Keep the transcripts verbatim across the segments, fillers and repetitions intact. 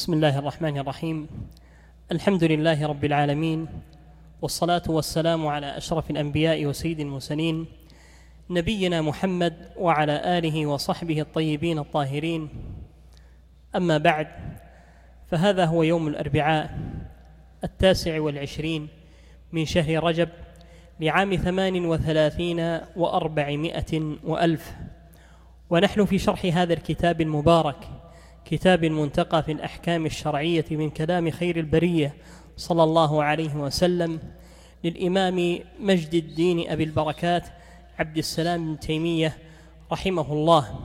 بسم الله الرحمن الرحيم. الحمد لله رب العالمين، والصلاة والسلام على أشرف الأنبياء وسيد المرسلين نبينا محمد وعلى آله وصحبه الطيبين الطاهرين. أما بعد، فهذا هو يوم الأربعاء التاسع والعشرين من شهر رجب لعام ثمان وثلاثين وأربعمائة وألف، ونحن في شرح هذا الكتاب المبارك، كتاب المنتقى في الأحكام الشرعية من كلام خير البرية صلى الله عليه وسلم للإمام مجد الدين أبي البركات عبد السلام بن تيمية رحمه الله.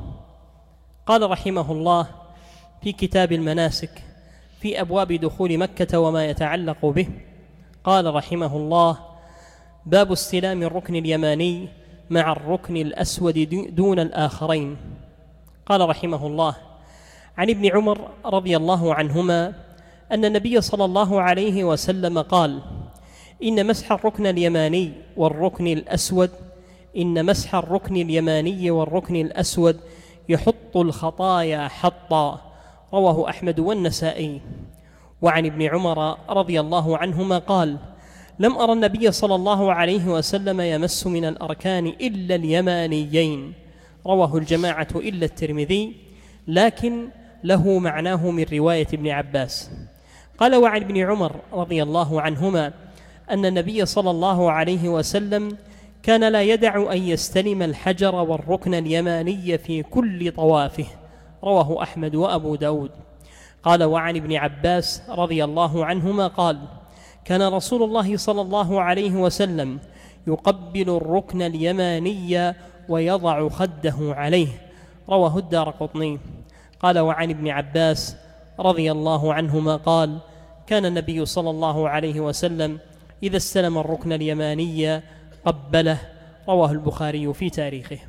قال رحمه الله في كتاب المناسك في أبواب دخول مكة وما يتعلق به، قال رحمه الله: باب استلام الركن اليماني مع الركن الأسود دون الآخرين. قال رحمه الله: عن ابن عمر رضي الله عنهما أن النبي صلى الله عليه وسلم قال: إن مسح الركن اليماني والركن الأسود إن مسح الركن اليماني والركن الأسود يحط الخطايا حطا. رواه أحمد والنسائي. وعن ابن عمر رضي الله عنهما قال: لم أرى النبي صلى الله عليه وسلم يمس من الأركان إلا اليمانيين. رواه الجماعة إلا الترمذي، لكن له معناه من رواية ابن عباس. قال: وعن ابن عمر رضي الله عنهما أن النبي صلى الله عليه وسلم كان لا يدع أن يستلم الحجر والركن اليماني في كل طوافه. رواه أحمد وأبو داود. قال: وعن ابن عباس رضي الله عنهما قال: كان رسول الله صلى الله عليه وسلم يقبل الركن اليماني ويضع خده عليه. رواه الدارقطني. قال: وعن ابن عباس رضي الله عنهما قال: كان النبي صلى الله عليه وسلم إذا استلم الركن اليماني قبله. رواه البخاري في تاريخه.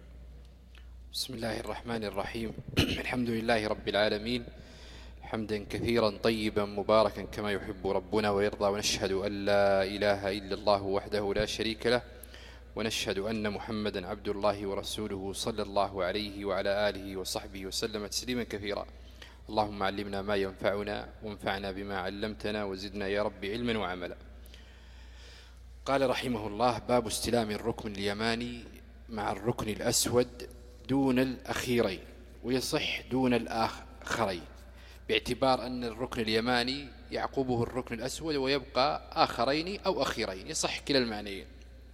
بسم الله الرحمن الرحيم. الحمد لله رب العالمين، حمدا كثيرا طيبا مباركا كما يحب ربنا ويرضى، ونشهد أن لا إله إلا الله وحده لا شريك له، ونشهد أن محمدا عبد الله ورسوله صلى الله عليه وعلى آله وصحبه وسلم تسليما كثيرا. اللهم علمنا ما ينفعنا وانفعنا بما علمتنا وزدنا يا رب علما وعملا. قال رحمه الله: باب استلام الركن اليماني مع الركن الأسود دون الأخيرين، ويصح دون الآخرين، باعتبار أن الركن اليماني يعقبه الركن الأسود ويبقى آخرين أو أخيرين، يصح كلا المعنيين.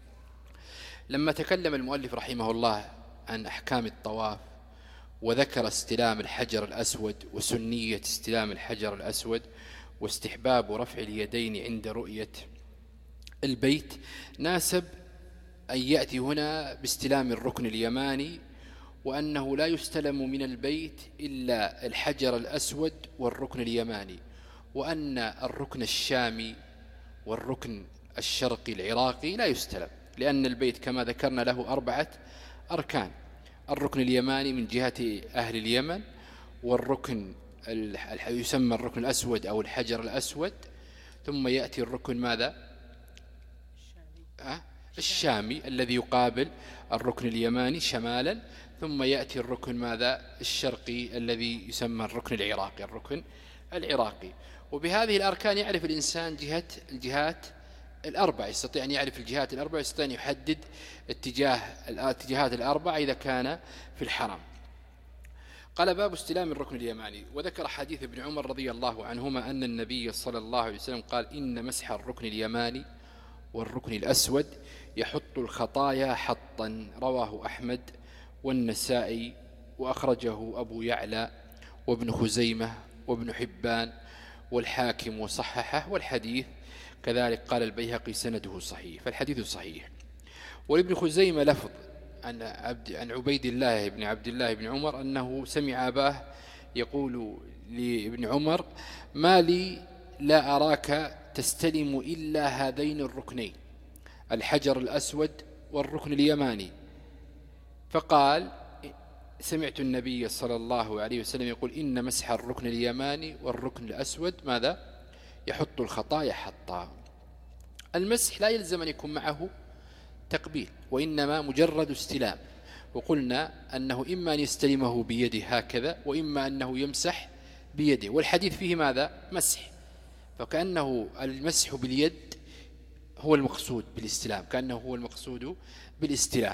لما تكلم المؤلف رحمه الله عن أحكام الطواف وذكر استلام الحجر الأسود وسنية استلام الحجر الأسود واستحباب رفع اليدين عند رؤية البيت، ناسب أن يأتي هنا باستلام الركن اليماني، وأنه لا يستلم من البيت إلا الحجر الأسود والركن اليماني، وأن الركن الشامي والركن الشرقي العراقي لا يستلم، لأن البيت كما ذكرنا له أربعة أركان: الركن اليماني من جهة أهل اليمن، والركن يسمى الركن الأسود أو الحجر الأسود، ثم يأتي الركن ماذا؟ أه؟ الشامي الذي يقابل الركن اليماني شمالا، ثم يأتي الركن ماذا؟ الشرقي الذي يسمى الركن العراقي الركن العراقي. وبهذه الأركان يعرف الإنسان جهة الجهات الأربع، يستطيع أن يعرف الجهات الأربع، يستطيع أن يحدد اتجاه الاتجاهات الأربع إذا كان في الحرم. قال: باب استلام الركن اليماني. وذكر حديث ابن عمر رضي الله عنهما أن النبي صلى الله عليه وسلم قال: إن مسح الركن اليماني والركن الأسود يحط الخطايا حطا. رواه أحمد والنسائي، وأخرجه أبو يعلى وابن خزيمة وابن حبان والحاكم وصححه، والحديث كذلك قال البيهقي سنده صحيح، فالحديث صحيح. ولابن خزيمة لفظ عن, عبد عن عبيد الله بن عبد الله بن عمر أنه سمع أباه يقول لابن عمر: ما لي لا أراك تستلم إلا هذين الركنين، الحجر الأسود والركن اليماني. فقال: سمعت النبي صلى الله عليه وسلم يقول: إن مسح الركن اليماني والركن الأسود ماذا؟ يحط الخطايا حطا. المسح لا يلزم أن يكون معه تقبيل، وإنما مجرد استلام. وقلنا أنه إما أن يستلمه بيده هكذا، وإما أنه يمسح بيده، والحديث فيه ماذا؟ مسح، فكأنه المسح باليد هو المقصود بالاستلام، كأنه هو المقصود بالاستلام.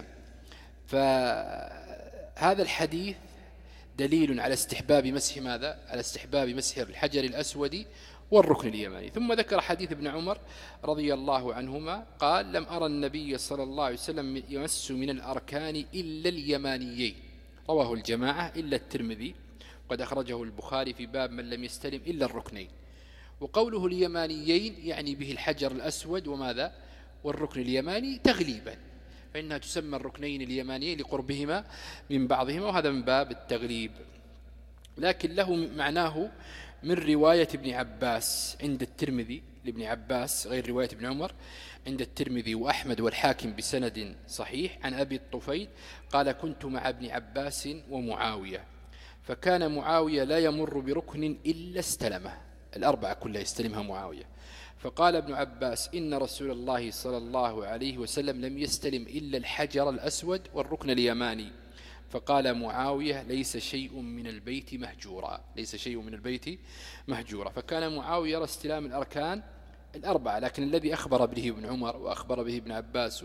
فهذا الحديث دليل على استحباب مسح ماذا؟ على استحباب مسح الحجر الأسود والركن اليماني. ثم ذكر حديث ابن عمر رضي الله عنهما قال: لم أرى النبي صلى الله عليه وسلم يمس من الأركان إلا اليمانيين، رواه الجماعة إلا الترمذي، وقد أخرجه البخاري في باب من لم يستلم إلا الركنين. وقوله اليمانيين يعني به الحجر الأسود وماذا؟ والركن اليماني تغليبا، فإنها تسمى الركنين اليمانيين لقربهما من بعضهما، وهذا من باب التغليب، لكن له معناه من رواية ابن عباس عند الترمذي لابن عباس غير رواية ابن عمر عند الترمذي وأحمد والحاكم بسند صحيح عن أبي الطفيل قال: كنت مع ابن عباس ومعاوية، فكان معاوية لا يمر بركن إلا استلمه، الأربعة كلها يستلمها معاوية. فقال ابن عباس: إن رسول الله صلى الله عليه وسلم لم يستلم إلا الحجر الأسود والركن اليماني. فقال معاوية: ليس شيء من البيت مهجورا، ليس شيء من البيت مهجورا. فكان معاوية يرى استلام الأركان الأربعة، لكن الذي أخبر به ابن عمر وأخبر به ابن عباس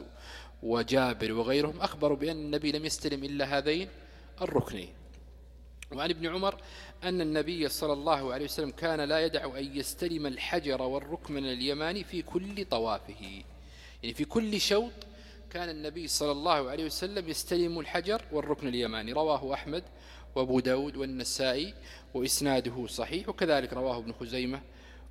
وجابر وغيرهم أخبروا بأن النبي لم يستلم إلا هذين الركنين. وعن ابن عمر أن النبي صلى الله عليه وسلم كان لا يدع أن يستلم الحجر والركن اليماني في كل طوافه، يعني في كل شوط كان النبي صلى الله عليه وسلم يستلم الحجر والركن اليماني. رواه أحمد وأبو داود والنسائي وإسناده صحيح، وكذلك رواه ابن خزيمة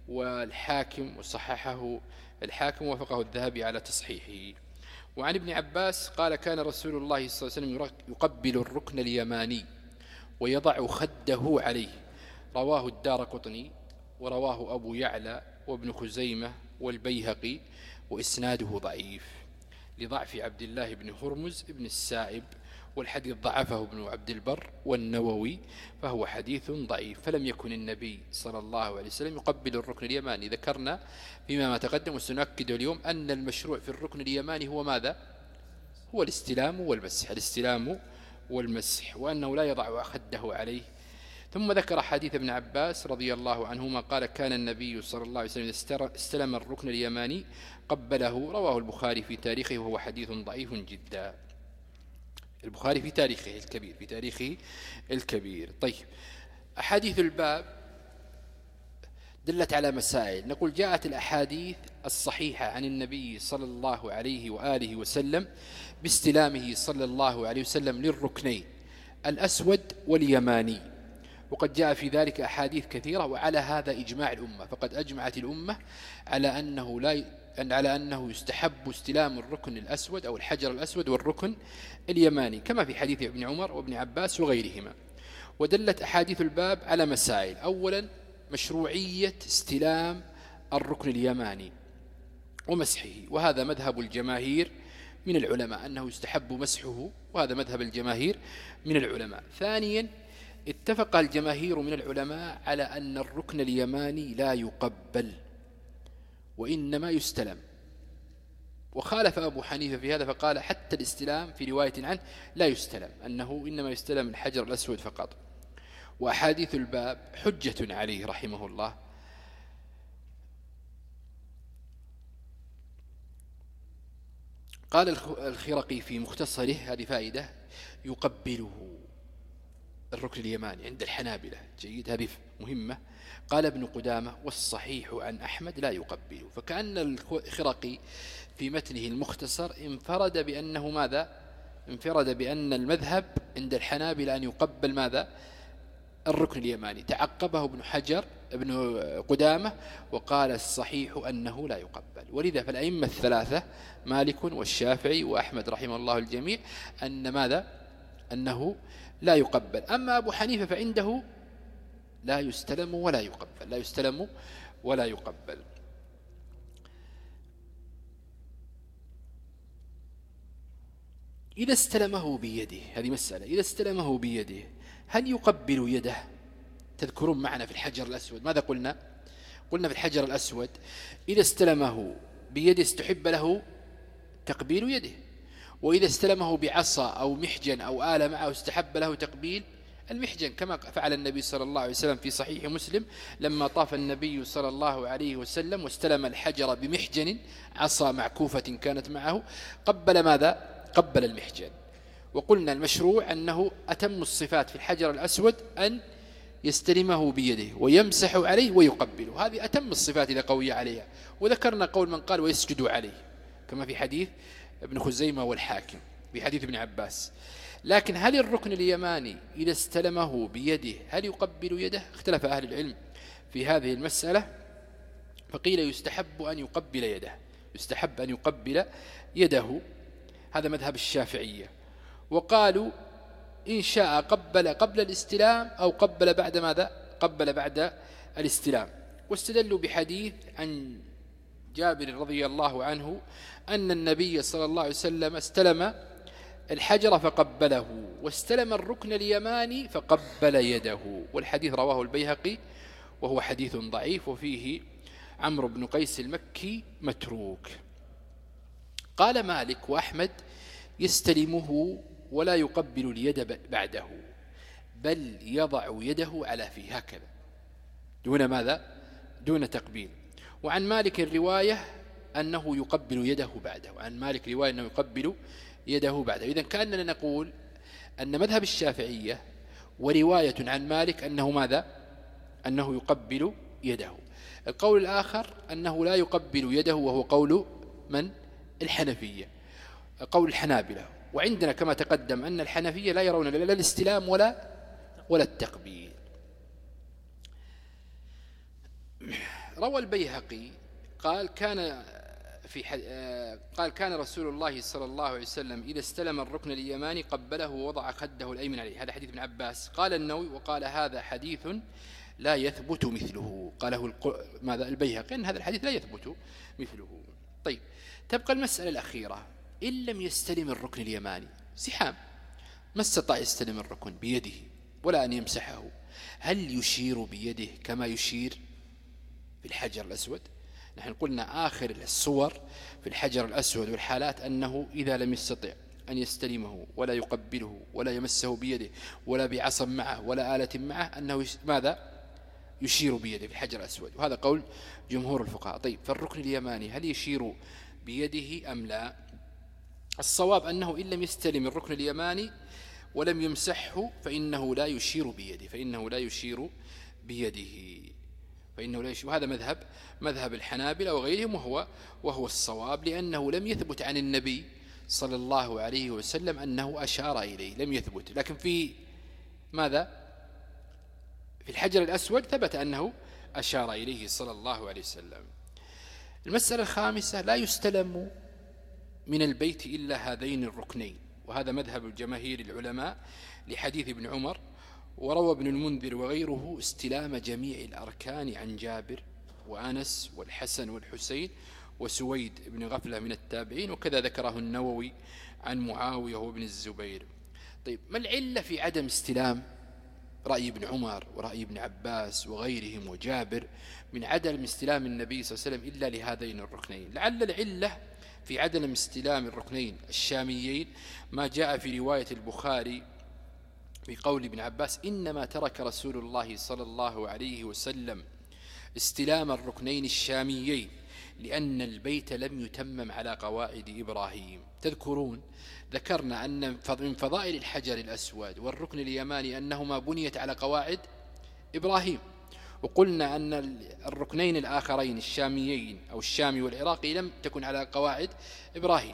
والحاكم وصححه الحاكم ووافقه الذهبي على تصحيحه. وعن ابن عباس قال: كان رسول الله صلى الله عليه وسلم يقبل الركن اليماني ويضع خده عليه. رواه الدارقطني ورواه أبو يعلى وابن خزيمة والبيهقي، وإسناده ضعيف لضعف عبد الله بن هرمز بن السائب، والحديث ضعفه ابن عبد البر والنووي، فهو حديث ضعيف. فلم يكن النبي صلى الله عليه وسلم يقبل الركن اليماني. ذكرنا فيما ما تقدم وسنؤكد اليوم أن المشروع في الركن اليماني هو ماذا؟ هو الاستلام والمسح، الاستلام والمسح، وأنه لا يضع خده عليه. ثم ذكر حديث ابن عباس رضي الله عنهما قال: كان النبي صلى الله عليه وسلم استلم الركن اليماني قبله. رواه البخاري في تاريخه وهو حديث ضعيف جدا. البخاري في تاريخه الكبير في تاريخه الكبير. طيب، أحاديث الباب دلت على مسائل. نقول: جاءت الأحاديث الصحيحة عن النبي صلى الله عليه وآله وسلم باستلامه صلى الله عليه وسلم للركنين الأسود واليماني، وقد جاء في ذلك أحاديث كثيرة، وعلى هذا إجماع الأمة. فقد أجمعت الأمة على أنه لا على أنه يستحب استلام الركن الأسود أو الحجر الأسود والركن اليماني، كما في حديث ابن عمر وابن عباس وغيرهما. ودلت أحاديث الباب على مسائل: أولا، مشروعية استلام الركن اليماني ومسحه، وهذا مذهب الجماهير من العلماء أنه يستحب مسحه، وهذا مذهب الجماهير من العلماء. ثانيا، اتفق الجماهير من العلماء على أن الركن اليماني لا يقبل وإنما يستلم، وخالف أبو حنيفة في هذا فقال حتى الاستلام في رواية عنه لا يستلم، أنه إنما يستلم الحجر الأسود فقط. وأحاديث الباب حجة عليه رحمه الله. قال الخرقي في مختصره، هذه فائدة: يقبله الركن اليماني عند الحنابلة. جيد، هذه مهمة. قال ابن قدامة: والصحيح عن أحمد لا يقبله. فكأن الخرقي في متنه المختصر انفرد بأنه ماذا؟ انفرد بأن المذهب عند الحنابلة أن يقبل ماذا؟ الركن اليماني. تعقبه ابن حجر ابن قدامة وقال: الصحيح أنه لا يقبل. ولذا فالأئمة الثلاثة مالك والشافعي وأحمد رحمه الله الجميع أن ماذا؟ أنه لا يقبل. أما أبو حنيفة فعنده لا يستلم ولا يقبل، لا يستلم ولا يقبل. إذا استلمه بيده، هذه مسألة، إذا استلمه بيده هل يقبل يده؟ تذكرون معنا في الحجر الأسود ماذا قلنا؟ قلنا في الحجر الأسود إذا استلمه بيده استحب له تقبيل يده، وإذا استلمه بعصا أو محجن أو آلة معه استحب له تقبيل المحجن كما فعل النبي صلى الله عليه وسلم في صحيح مسلم لما طاف النبي صلى الله عليه وسلم واستلم الحجر بمحجن عصا معكوفة كانت معه، قبل ماذا؟ قبل المحجن. وقلنا المشروع أنه أتم الصفات في الحجر الأسود أن يستلمه بيده ويمسح عليه ويقبله، هذه أتم الصفات إذا قوي عليها. وذكرنا قول من قال ويسجد عليه كما في حديث ابن خزيمة والحاكم في حديث ابن عباس. لكن هل الركن اليماني إذا استلمه بيده هل يقبل يده؟ اختلف أهل العلم في هذه المسألة، فقيل يستحب أن يقبل يده، يستحب أن يقبل يده، هذا مذهب الشافعية. وقالوا إن شاء قبل قبل الاستلام أو قبل بعد ماذا؟ قبل بعد الاستلام. واستدلوا بحديث عن جابر رضي الله عنه أن النبي صلى الله عليه وسلم استلم الحجر فقبله، واستلم الركن اليماني فقبل يده، والحديث رواه البيهقي وهو حديث ضعيف وفيه عمرو بن قيس المكي متروك. قال مالك وأحمد يستلمه ولا يقبل اليد بعده، بل يضع يده على فيه هكذا دون ماذا؟ دون تقبيل. وعن مالك الرواية أنه يقبل يده بعده، وعن مالك رواية أنه يقبل يده بعده. إذن كأننا نقول أن مذهب الشافعية ورواية عن مالك أنه ماذا؟ أنه يقبل يده. القول الآخر أنه لا يقبل يده وهو قول من؟ الحنفية، قول الحنابلة. وعندنا كما تقدم أن الحنفية لا يرون لا الاستلام ولا ولا التقبيل. روى البيهقي قال كان في قال كان رسول الله صلى الله عليه وسلم إذا استلم الركن اليماني قبله ووضع خده الأيمن عليه، هذا حديث ابن عباس. قال النووي وقال هذا حديث لا يثبت مثله، قاله ماذا؟ البيهقي أن هذا الحديث لا يثبت مثله. طيب، تبقى المسألة الأخيرة، إن لم يستلم الركن اليماني زحام، ما استطاع يستلم الركن بيده ولا أن يمسحه، هل يشير بيده كما يشير في الحجر الأسود؟ نحن قلنا آخر الصور في الحجر الأسود والحالات أنه إذا لم يستطع أن يستلمه ولا يقبله ولا يمسه بيده ولا بعصا معه ولا آلة معه أنه ماذا؟ يشير بيده في الحجر الأسود، وهذا قول جمهور الفقهاء. طيب، فالركن اليماني هل يشير بيده أم لا؟ الصواب أنه إن لم يستلم الركن اليماني ولم يمسحه فإنه لا يشير بيده، فإنه لا يشير بيده فإنه لا يشير. وهذا مذهب مذهب الحنابلة وغيرهم، وهو وهو الصواب، لأنه لم يثبت عن النبي صلى الله عليه وسلم أنه أشار إليه، لم يثبت. لكن في ماذا؟ في الحجر الأسود ثبت أنه أشار إليه صلى الله عليه وسلم. المسألة الخامسة، لا يستلم من البيت إلا هذين الركنين، وهذا مذهب الجماهير العلماء لحديث ابن عمر. وروى ابن المنذر وغيره استلام جميع الأركان عن جابر وأنس والحسن والحسين وسويد بن غفلة من التابعين، وكذا ذكره النووي عن معاوية وابن الزبير. طيب، ما العلة في عدم استلام رأي ابن عمر ورأي ابن عباس وغيرهم وجابر من عدم استلام النبي صلى الله عليه وسلم إلا لهذين الركنين؟ لعل العلة في عدم استلام الركنين الشاميين ما جاء في رواية البخاري في قول ابن عباس إنما ترك رسول الله صلى الله عليه وسلم استلام الركنين الشاميين لأن البيت لم يتمم على قواعد إبراهيم. تذكرون ذكرنا أن من فضائل الحجر الأسود والركن اليماني أنهما بنيت على قواعد إبراهيم، وقلنا أن الركنين الآخرين الشاميين أو الشامي والعراقي لم تكن على قواعد إبراهيم.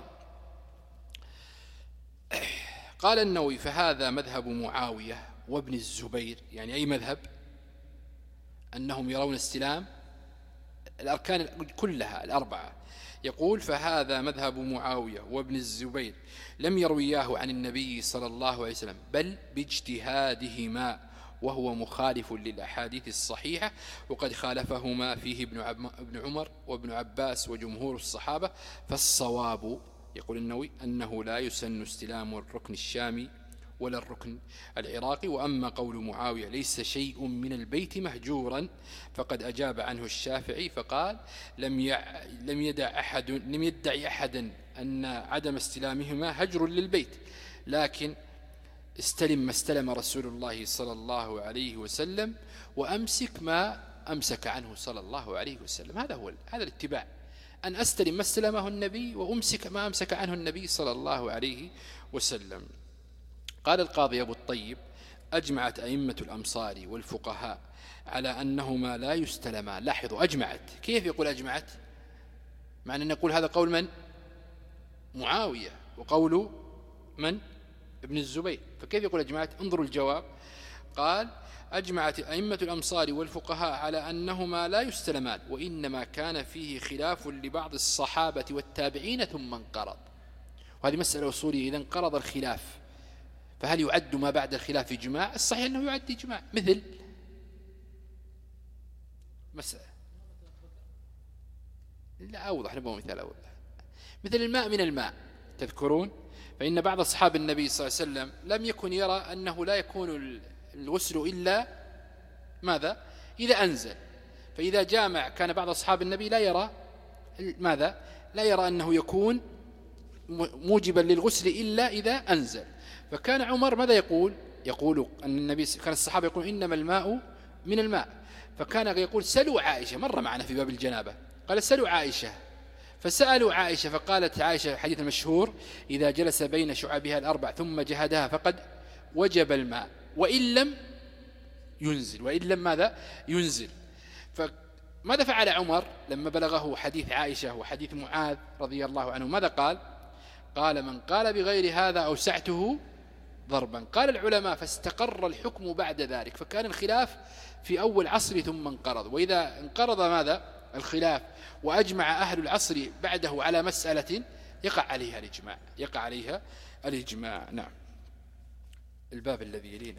قال النووي فهذا مذهب معاوية وابن الزبير، يعني أي مذهب؟ أنهم يرون استلام الأركان كلها الأربعة. يقول فهذا مذهب معاوية وابن الزبير لم يروياه عن النبي صلى الله عليه وسلم بل باجتهادهما، وهو مخالف للأحاديث الصحيحة، وقد خالفهما فيه ابن عمر وابن عباس وجمهور الصحابة. فالصواب يقول النووي أنه لا يسن استلام الركن الشامي ولا الركن العراقي. وأما قول معاوية ليس شيء من البيت مهجورا فقد أجاب عنه الشافعي فقال لم يع... لم يدع أحد لم يدعي أحدا أن عدم استلامهما هجر للبيت، لكن استلم ما استلم رسول الله صلى الله عليه وسلم، وأمسك ما أمسك عنه صلى الله عليه وسلم. هذا هو هذا الاتباع، أن أستلم ما استلمه النبي وأمسك ما أمسك عنه النبي صلى الله عليه وسلم. قال القاضي أبو الطيب: أجمعت أئمة الأمصار والفقهاء على أنهما لا يستلمان. لاحظوا، أجمعت. كيف يقول أجمعت؟ معنى أن نقول هذا قول من؟ معاوية، وقول من؟ ابن الزبير. فكيف يقول أجمعت؟ انظروا الجواب. قال: أجمعت أئمة الأمصار والفقهاء على أنهما لا يستلمان، وإنما كان فيه خلاف لبعض الصحابة والتابعين ثم انقرض. وهذه مسألة أصولية. إذا انقرض الخلاف فهل يعد ما بعد الخلاف إجماع؟ الصحيح أنه يعد إجماع. مثل مسألة لا أوضح، نبغى مثال أوضح. مثل الماء من الماء، تذكرون؟ فإن بعض أصحاب النبي صلى الله عليه وسلم لم يكن يرى أنه لا يكون الغسل إلا ماذا؟ إذا أنزل. فإذا جامع كان بعض أصحاب النبي لا يرى ماذا؟ لا يرى أنه يكون موجبا للغسل إلا إذا أنزل. فكان عمر ماذا يقول؟ يقول أن النبي كان الصحابة يقول إنما الماء من الماء. فكان يقول: سلوا عائشة. مر معنا في باب الجنابة، قال: سلوا عائشة. فسألوا عائشة فقالت عائشة حديث المشهور: إذا جلس بين شعبها الأربع ثم جهدها فقد وجب الماء وإن لم ينزل. وإن لم ماذا؟ ينزل. فماذا فعل عمر لما بلغه حديث عائشة وحديث معاذ رضي الله عنه؟ ماذا قال؟ قال: من قال بغير هذا أوسعته ضربا. قال العلماء: فاستقر الحكم بعد ذلك. فكان الخلاف في أول عصر ثم انقرض. وإذا انقرض ماذا؟ الخلاف، وأجمع أهل العصر بعده على مسألة، يقع عليها الإجماع، يقع عليها الإجماع. نعم. الباب الذي يلينا.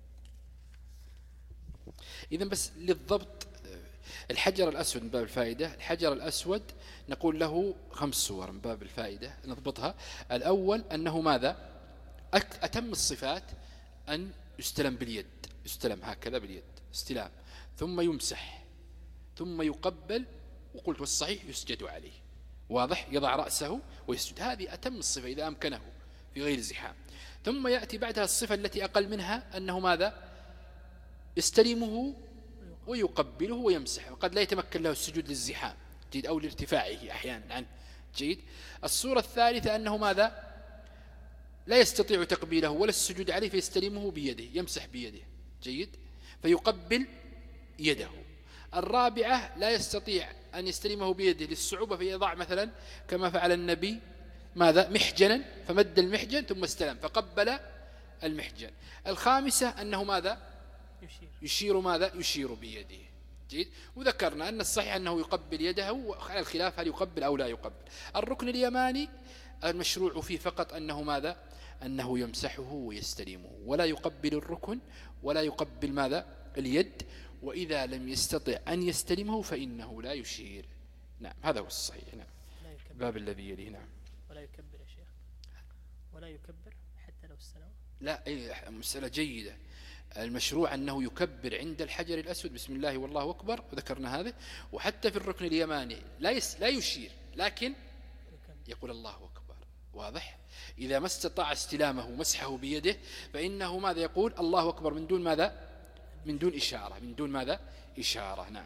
إذن بس للضبط، الحجر الأسود من باب الفائدة، الحجر الأسود نقول له خمس صور من باب الفائدة نضبطها. الأول أنه ماذا؟ أتم الصفات أن يستلم باليد، يستلم هكذا باليد استلام، ثم يمسح، ثم يقبل، وقلت والصحيح يسجد عليه. واضح؟ يضع رأسه ويسجد. هذه أتم الصفة إذا أمكنه في غير زحام. ثم يأتي بعدها الصفة التي أقل منها، أنه ماذا؟ يستلمه ويقبله ويمسح، وقد لا يتمكن له السجود للزحام جيد أو لارتفاعه أحيانا عنه جيد. الصورة الثالثة أنه ماذا؟ لا يستطيع تقبيله ولا السجود عليه، فيستلمه بيده، يمسح بيده جيد، فيقبل يده. الرابعة لا يستطيع أن يستلمه بيده للصعوبة، فيضع مثلا كما فعل النبي ماذا؟ محجنا، فمد المحجن ثم استلم فقبل المحجن. الخامسة أنه ماذا؟ يشير, يشير ماذا؟ يشير بيده جيد. وذكرنا أن الصحيح أنه يقبل يده، وعلى الخلاف هل يقبل أو لا يقبل. الركن اليماني المشروع فيه فقط أنه ماذا؟ أنه يمسحه ويستلمه، ولا يقبل الركن ولا يقبل ماذا؟ اليد. وإذا لم يستطع أن يستلمه فإنه لا يشير. نعم، هذا هو الصحيح. نعم. باب الذي يليه. نعم. ولا يكبر يا شيخ، ولا يكبر حتى لو استلم. لا، مسألة جيدة. المشروع أنه يكبر عند الحجر الأسود بسم الله والله أكبر، وذكرنا هذا. وحتى في الركن اليماني لا يس لا يشير، لكن يقول الله أكبر. واضح؟ إذا ما استطاع استلامه مسحه بيده فإنه ماذا يقول؟ الله أكبر من دون ماذا؟ من دون إشارة، من دون ماذا؟ إشارة. نعم.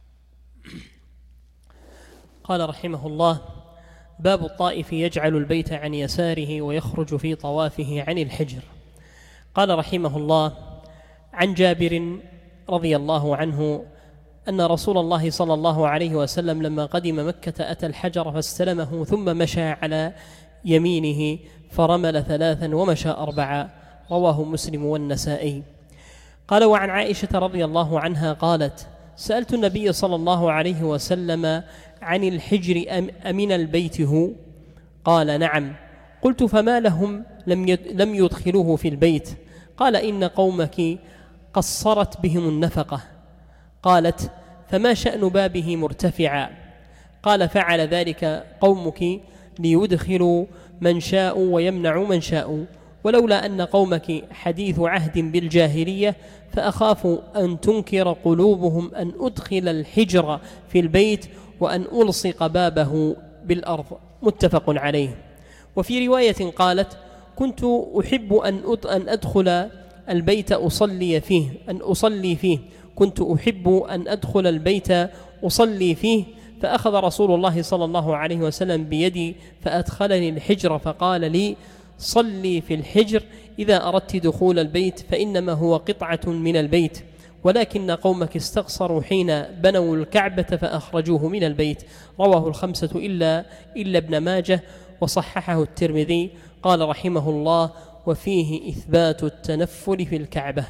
قال رحمه الله: باب الطائف يجعل البيت عن يساره ويخرج في طوافه عن الحجر. قال رحمه الله: عن جابر رضي الله عنه أن رسول الله صلى الله عليه وسلم لما قدم مكة أتى الحجر فاستلمه، ثم مشى على يمينه فرمل ثلاثا ومشى أربعا. رواه مسلم والنسائي. قال: وعن عائشة رضي الله عنها قالت: سألت النبي صلى الله عليه وسلم عن الحجر أمن البيت هو؟ قال: نعم. قلت: فما لهم لم يدخلوه في البيت؟ قال: إن قومك قصرت بهم النفقة. قالت: فما شأن بابه مرتفعا؟ قال: فعل ذلك قومك ليدخلوا من شاء ويمنعوا من شاء، ولولا أن قومك حديث عهد بالجاهلية فأخاف أن تنكر قلوبهم أن أدخل الحجر في البيت وأن ألصق بابه بالأرض. متفق عليه. وفي رواية قالت: كنت أحب أن أن أدخل البيت أصلي فيه أن أصلي فيه كنت أحب أن أدخل البيت أصلي فيه فأخذ رسول الله صلى الله عليه وسلم بيدي فأدخلني الحجر فقال لي صلي في الحجر إذا أردت دخول البيت فإنما هو قطعة من البيت ولكن قومك استقصروا حين بنوا الكعبة فأخرجوه من البيت. رواه الخمسة إلا, إلا ابن ماجه وصححه الترمذي. قال رحمه الله وفيه إثبات التنفل في الكعبة.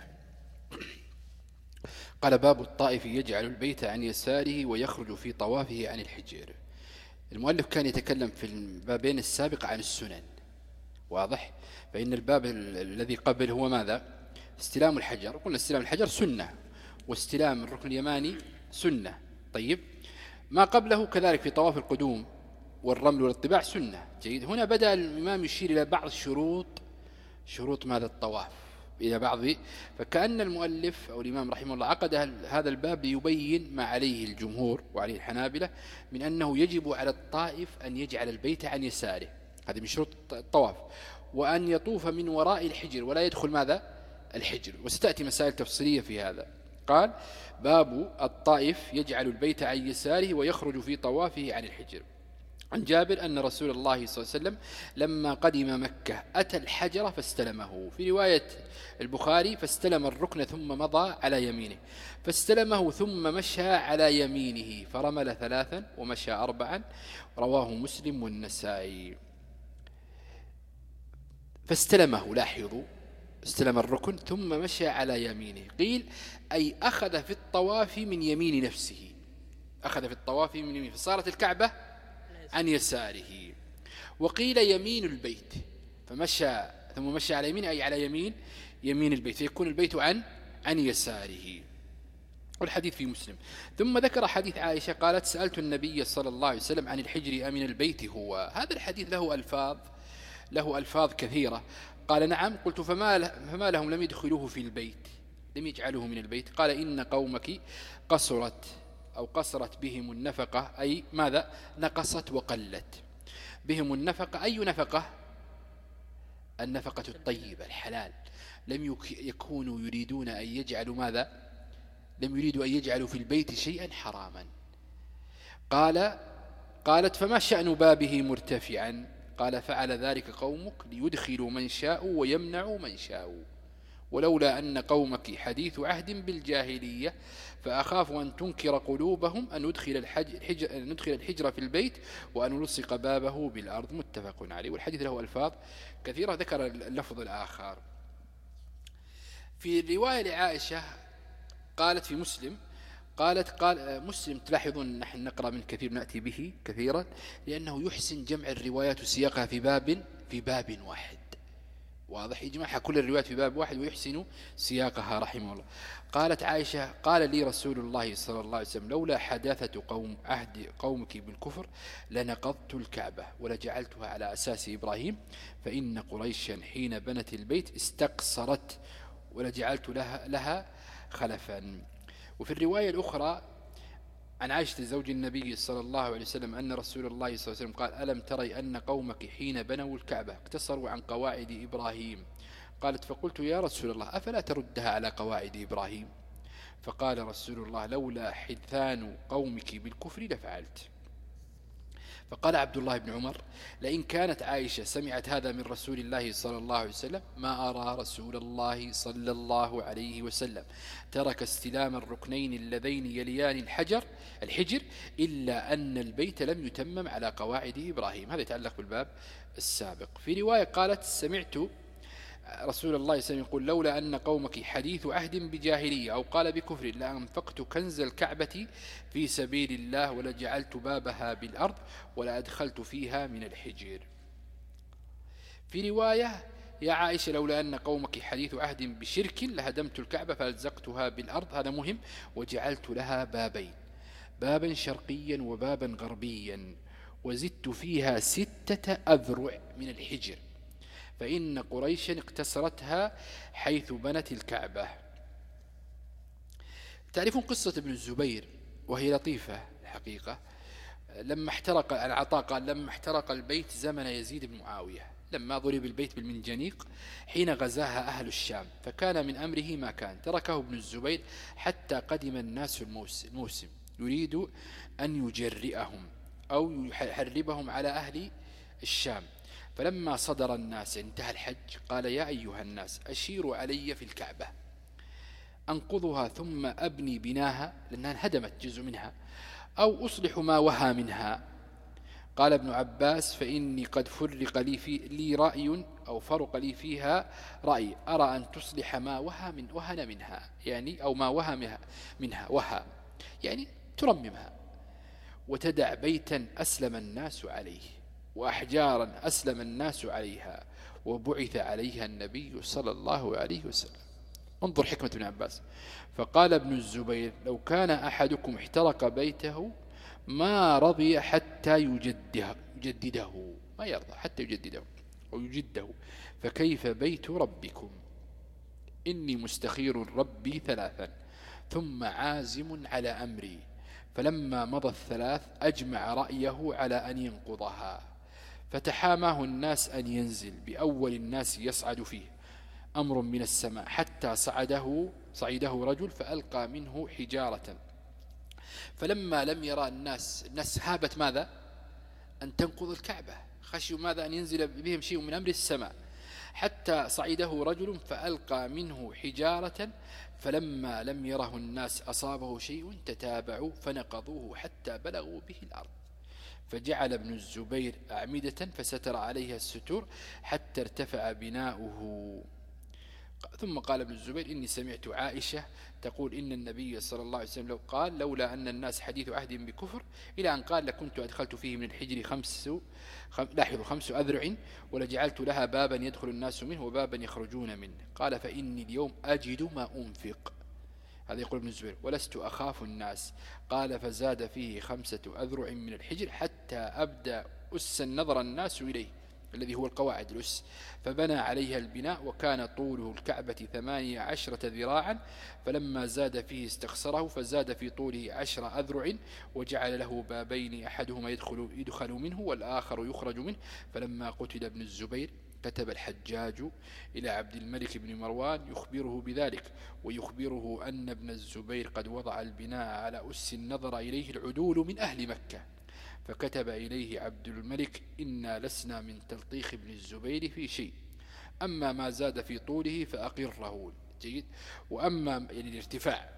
قال باب الطائف يجعل البيت عن يساره ويخرج في طوافه عن الحجر. المؤلف كان يتكلم في البابين السابق عن السنن، واضح؟ فإن الباب الذي قبل هو ماذا؟ استلام الحجر. قلنا استلام الحجر سنة، واستلام الركن اليماني سنة. طيب، ما قبله كذلك في طواف القدوم والرمل والطباع سنة. جيد. هنا بدأ الإمام يشير إلى بعض الشروط، شروط ماذا؟ الطواف، إلى بعض. فكأن المؤلف أو الإمام رحمه الله عقد هذا الباب ليبين ما عليه الجمهور وعليه الحنابلة من أنه يجب على الطائف أن يجعل البيت عن يساره، هذه من شروط الطواف، وأن يطوف من وراء الحجر ولا يدخل ماذا؟ الحجر. وستأتي مسائل تفصيلية في هذا. قال باب الطائف يجعل البيت عن يساره ويخرج في طوافه عن الحجر. عن جابر أن رسول الله صلى الله عليه وسلم لما قدم مكة أتى الحجر فاستلمه. في رواية البخاري فاستلم الركن ثم مضى على يمينه، فاستلمه ثم مشى على يمينه فرمل ثلاثا ومشى أربعا. رواه مسلم والنسائي. فاستلمه، لاحظوا، استلم الركن ثم مشى على يمينه. قيل أي أخذ في الطواف من يمين نفسه، أخذ في الطواف من يمين، فصارت الكعبة عن يساره. وقيل يمين البيت، فمشى ثم مشى على يمين أي على يمين يمين البيت، فيكون البيت عن عن يساره. والحديث في مسلم. ثم ذكر حديث عائشة قالت سألت النبي صلى الله عليه وسلم عن الحجر أمن البيت هو. هذا الحديث له ألفاظ له ألفاظ كثيرة. قال نعم. قلت فما, فما لهم لم يدخلوه في البيت، لم يجعلوه من البيت؟ قال إن قومك قصرت أو قصرت بهم النفقة، أي ماذا؟ نقصت وقلت بهم النفقة. أي نفقة؟ النفقة الطيبة الحلال. لم يكونوا يريدون أن يجعلوا ماذا؟ لم يريدوا أن يجعلوا في البيت شيئا حراما. قال قالت فما شأن بابه مرتفعا؟ قال فعل ذلك قومك ليدخلوا من شاءوا ويمنعوا من شاءوا، ولولا أن قومك حديث عهد بالجاهلية فأخاف أن تنكر قلوبهم أن ندخل الحجر, أن ندخل الحجر في البيت وأن نلصق بابه بالأرض. متفق عليه. والحديث له ألفاظ كثيرة. ذكر اللفظ الآخر في الرواية لعائشة قالت في مسلم، قالت قال مسلم، تلاحظون نحن نقرأ من كثير نأتي به كثيرا لأنه يحسن جمع الروايات وسياقها في باب في باب واحد، واضح؟ يجمعها كل الروايات في باب واحد ويحسن سياقها رحمه الله. قالت عائشة قال لي رسول الله صلى الله عليه وسلم لولا حداثة قوم عهد قومك بالكفر لنقضت الكعبة ولجعلتها على أساس إبراهيم، فإن قريشا حين بنت البيت استقصرت ولجعلت لها, لها خلفا. وفي الرواية الأخرى عن عائشة زوج النبي صلى الله عليه وسلم أن رسول الله صلى الله عليه وسلم قال ألم تري أن قومك حين بنوا الكعبة اقتصروا عن قواعد إبراهيم؟ قالت فقلت يا رسول الله أفلا تردها على قواعد إبراهيم؟ فقال رسول الله لولا حدثان قومك بالكفر لفعلت. فقال عبد الله بن عمر لئن كانت عائشة سمعت هذا من رسول الله صلى الله عليه وسلم ما أرى رسول الله صلى الله عليه وسلم ترك استلام الركنين اللذين يليان الحجر الحجر إلا أن البيت لم يتمم على قواعد إبراهيم. هذا يتعلق بالباب السابق. في رواية قالت سمعت رسول الله صلى الله عليه وسلم يقول لولا أن قومك حديث عهد بجاهلية أو قال بكفر لأنفقت كنز الكعبة في سبيل الله ولجعلت بابها بالأرض ولا أدخلت فيها من الحجر. في رواية يا عائشة لولا أن قومك حديث عهد بشرك لهدمت الكعبة فألزقتها بالأرض. هذا مهم. وجعلت لها بابين، بابا شرقيا وبابا غربيا، وزدت فيها ستة أذرع من الحجر، فإن قريشا اقتصرتها حيث بنت الكعبة. تعرفون قصة ابن الزبير وهي لطيفة الحقيقة. لما احترق العطاء قال لما احترق البيت زمن يزيد بن معاوية لما ضرب البيت بالمنجنيق حين غزاها أهل الشام، فكان من أمره ما كان، تركه ابن الزبير حتى قدم الناس الموسم يريد أن يجرئهم أو يحربهم على أهل الشام. فلما صدر الناس انتهى الحج قال يا أيها الناس أشيروا علي في الكعبة أنقضها ثم أبني بناها لأنها انهدمت جزء منها، أو أصلح ما وهى منها. قال ابن عباس فإني قد فرق لي, في لي رأي أو فرق لي فيها رأي، أرى أن تصلح ما وهى من وهن منها، يعني أو ما وهى منها وهى يعني ترممها، وتدع بيتا أسلم الناس عليه وأحجارا أسلم الناس عليها وبعث عليها النبي صلى الله عليه وسلم. انظر حكمة ابن عباس. فقال ابن الزبير لو كان أحدكم احترق بيته ما رضي حتى يجده, يجدده ما يرضى حتى يجدده أو يجده، فكيف بيت ربكم؟ إني مستخير ربي ثلاثا ثم عازم على أمري. فلما مضى الثلاث أجمع رأيه على أن ينقضها، فتحاماه الناس أن ينزل بأول الناس يصعد فيه أمر من السماء حتى صعده صعده رجل فألقى منه حجارة، فلما لم يرى الناس الناس هابت ماذا أن تنقض الكعبة، خشوا ماذا أن ينزل بهم شيء من أمر السماء، حتى صعده رجل فألقى منه حجارة، فلما لم يره الناس أصابه شيء تتابعوا فنقضوه حتى بلغوا به الأرض. فجعل ابن الزبير أعمدة فستر عليها الستور حتى ارتفع بناؤه. ثم قال ابن الزبير إني سمعت عائشة تقول إن النبي صلى الله عليه وسلم قال لولا أن الناس حديث عهد بكفر، إلى أن قال لكنت أدخلت فيه من الحجر خمس خم... لاحظوا خمس أذرع ولجعلت لها بابا يدخل الناس منه وبابا يخرجون منه. قال فإني اليوم أجد ما أنفق، هذا يقول ابن الزبير، ولست أخاف الناس. قال فزاد فيه خمسة أذرع من الحجر حتى أبدأ أس النظر الناس إليه الذي هو القواعد الأس، فبنى عليها البناء وكان طوله الكعبة ثمانية عشرة ذراعا، فلما زاد فيه استخسره فزاد في طوله عشر أذرع وجعل له بابين أحدهما يدخل, يدخل منه والآخر يخرج منه. فلما قتل ابن الزبير كتب الحجاج إلى عبد الملك بن مروان يخبره بذلك ويخبره أن ابن الزبير قد وضع البناء على أس النظر إليه العدول من أهل مكة، فكتب إليه عبد الملك إنا لسنا من تلطيخ ابن الزبير في شيء، أما ما زاد في طوله فأقره جيد، وأما يعني الارتفاع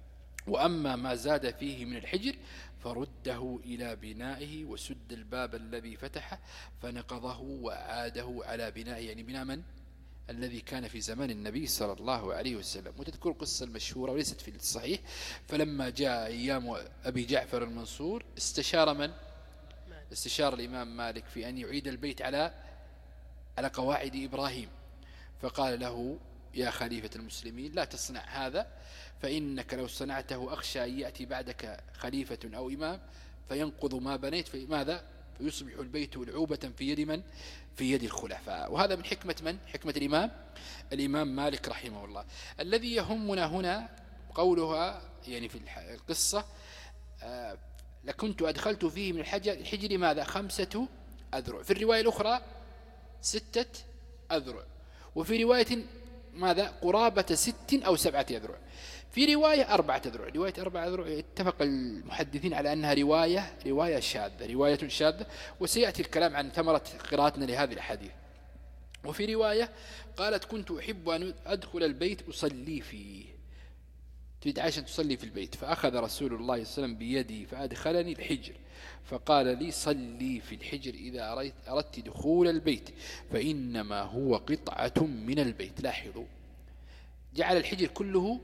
وأما ما زاد فيه من الحجر فرده إلى بنائه وسد الباب الذي فتحه فنقضه وعاده على بنائه، يعني بناء من؟ الذي كان في زمان النبي صلى الله عليه وسلم. وتذكر قصة المشهورة وليست في الصحيح، فلما جاء أيام أبي جعفر المنصور استشار من؟ استشار الإمام مالك في أن يعيد البيت على على قواعد إبراهيم، فقال له يا خليفة المسلمين لا تصنع هذا، فإنك لو صنعته أخشى أن يأتي بعدك خليفة أو إمام فينقض ما بنيت، في ماذا؟ فيصبح البيت لعوبة في يد من؟ في يد الخلفاء. وهذا من حكمة من؟ حكمة الإمام الإمام مالك رحمه الله. الذي يهمنا هنا قولها يعني في القصة آه لكنت أدخلت فيه من الحجر, الحجر ماذا؟ خمسة أذرع، في الرواية الأخرى ستة أذرع، وفي رواية ماذا؟ قرابة ست أو سبعة أذرع، في رواية أربعة أذرع. رواية أربعة أذرع اتفق المحدثين على أنها رواية رواية شاذة رواية شاذة وسيأتي الكلام عن ثمرة قراءتنا لهذه الحديث. وفي رواية قالت كنت أحب أن أدخل البيت أصلي فيه، تريد عائشة تصلي في البيت، فأخذ رسول الله صلى الله عليه وسلم بيدي فأدخلني الحجر فقال لي صلي في الحجر إذا أردت دخول البيت فإنما هو قطعة من البيت. لاحظوا جعل الحجر كله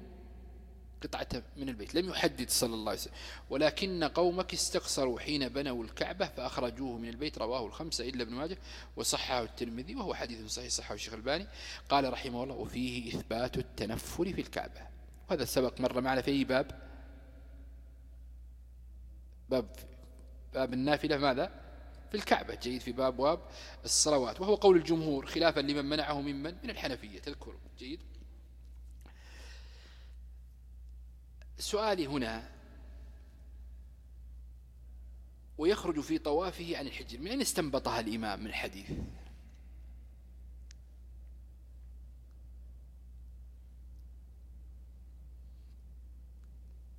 قطعة من البيت، لم يحدد صلى الله عليه وسلم. ولكن قومك استقصروا حين بنوا الكعبة فأخرجوه من البيت، رواه الخمسة إلا ابن ماجه وصححه الترمذي وهو حديث صحيح صححه الشيخ الباني. قال رحمه الله وفيه إثبات التنفل في الكعبة، وهذا سبق مرة معنا في أي باب؟ باب باب النافلة ماذا؟ في الكعبة، جيد، في باب واب الصلوات، وهو قول الجمهور خلافا لمن منعه ممن من الحنفية، تذكروا، جيد. سؤالي هنا ويخرج في طوافه عن الحجر، من أين استنبطها الإمام من الحديث؟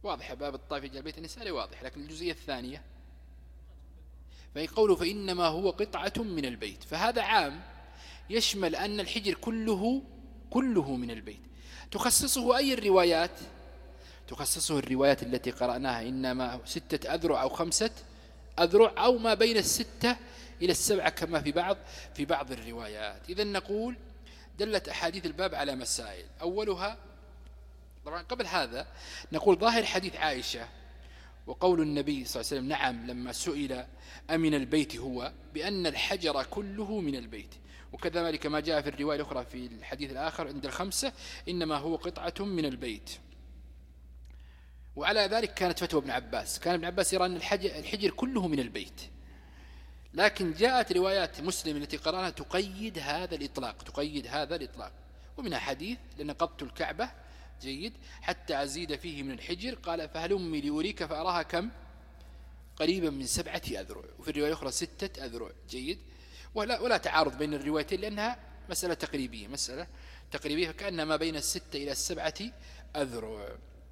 واضح باب الطواف في البيت النسائي واضح، لكن الجزئية الثانية فيقول فإنما هو قطعة من البيت، فهذا عام يشمل أن الحجر كله كله من البيت. تخصصه أي الروايات؟ تخصصه الروايات التي قرأناها، إنما ستة أذرع أو خمسة أذرع أو ما بين الستة إلى السبعة كما في بعض في بعض الروايات. إذن نقول دلت أحاديث الباب على مسائل، أولها طبعا قبل هذا نقول ظاهر حديث عائشة وقول النبي صلى الله عليه وسلم نعم لما سئل أمن البيت هو، بأن الحجر كله من البيت، وكذلك ما جاء في الرواية الأخرى في الحديث الآخر عند الخمسة إنما هو قطعة من البيت. وعلى ذلك كانت فتوى ابن عباس، كان ابن عباس يرى أن الحجر كله من البيت، لكن جاءت روايات مسلم التي قرأناها تقيد هذا الإطلاق تقيد هذا الإطلاق ومنها حديث لنقضت الكعبة جيد حتى أزيد فيه من الحجر، قال فهل أمي لأريك فأراها كم؟ قريبا من سبعة أذرع، وفي الرواية الأخرى ستة أذرع جيد. ولا, ولا تعارض بين الروايتين لأنها مسألة تقريبية مسألة تقريبية فكأن ما بين الستة إلى السبعة أذرع.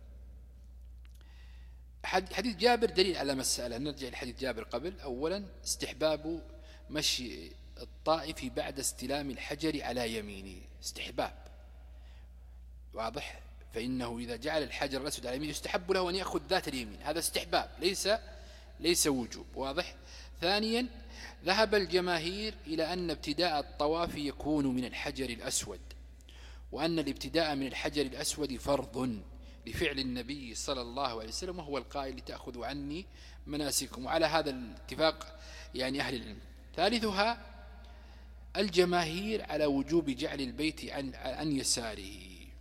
حديث جابر دليل على مسألة، نرجع لحديث جابر قبل. أولا استحباب مشي الطائف بعد استلام الحجر على يمينه، استحباب واضح، فإنه إذا جعل الحجر الأسود على يمينه يستحب له أن يأخذ ذات اليمين، هذا استحباب ليس ليس وجوب واضح. ثانيا ذهب الجماهير إلى أن ابتداء الطواف يكون من الحجر الأسود، وأن الابتداء من الحجر الأسود فرض لفعل النبي صلى الله عليه وسلم، وهو القائل لتأخذوا عني مناسككم، وعلى هذا الاتفاق يعني أهل العلم. ثالثها الجماهير على وجوب جعل البيت عن, عن يساره،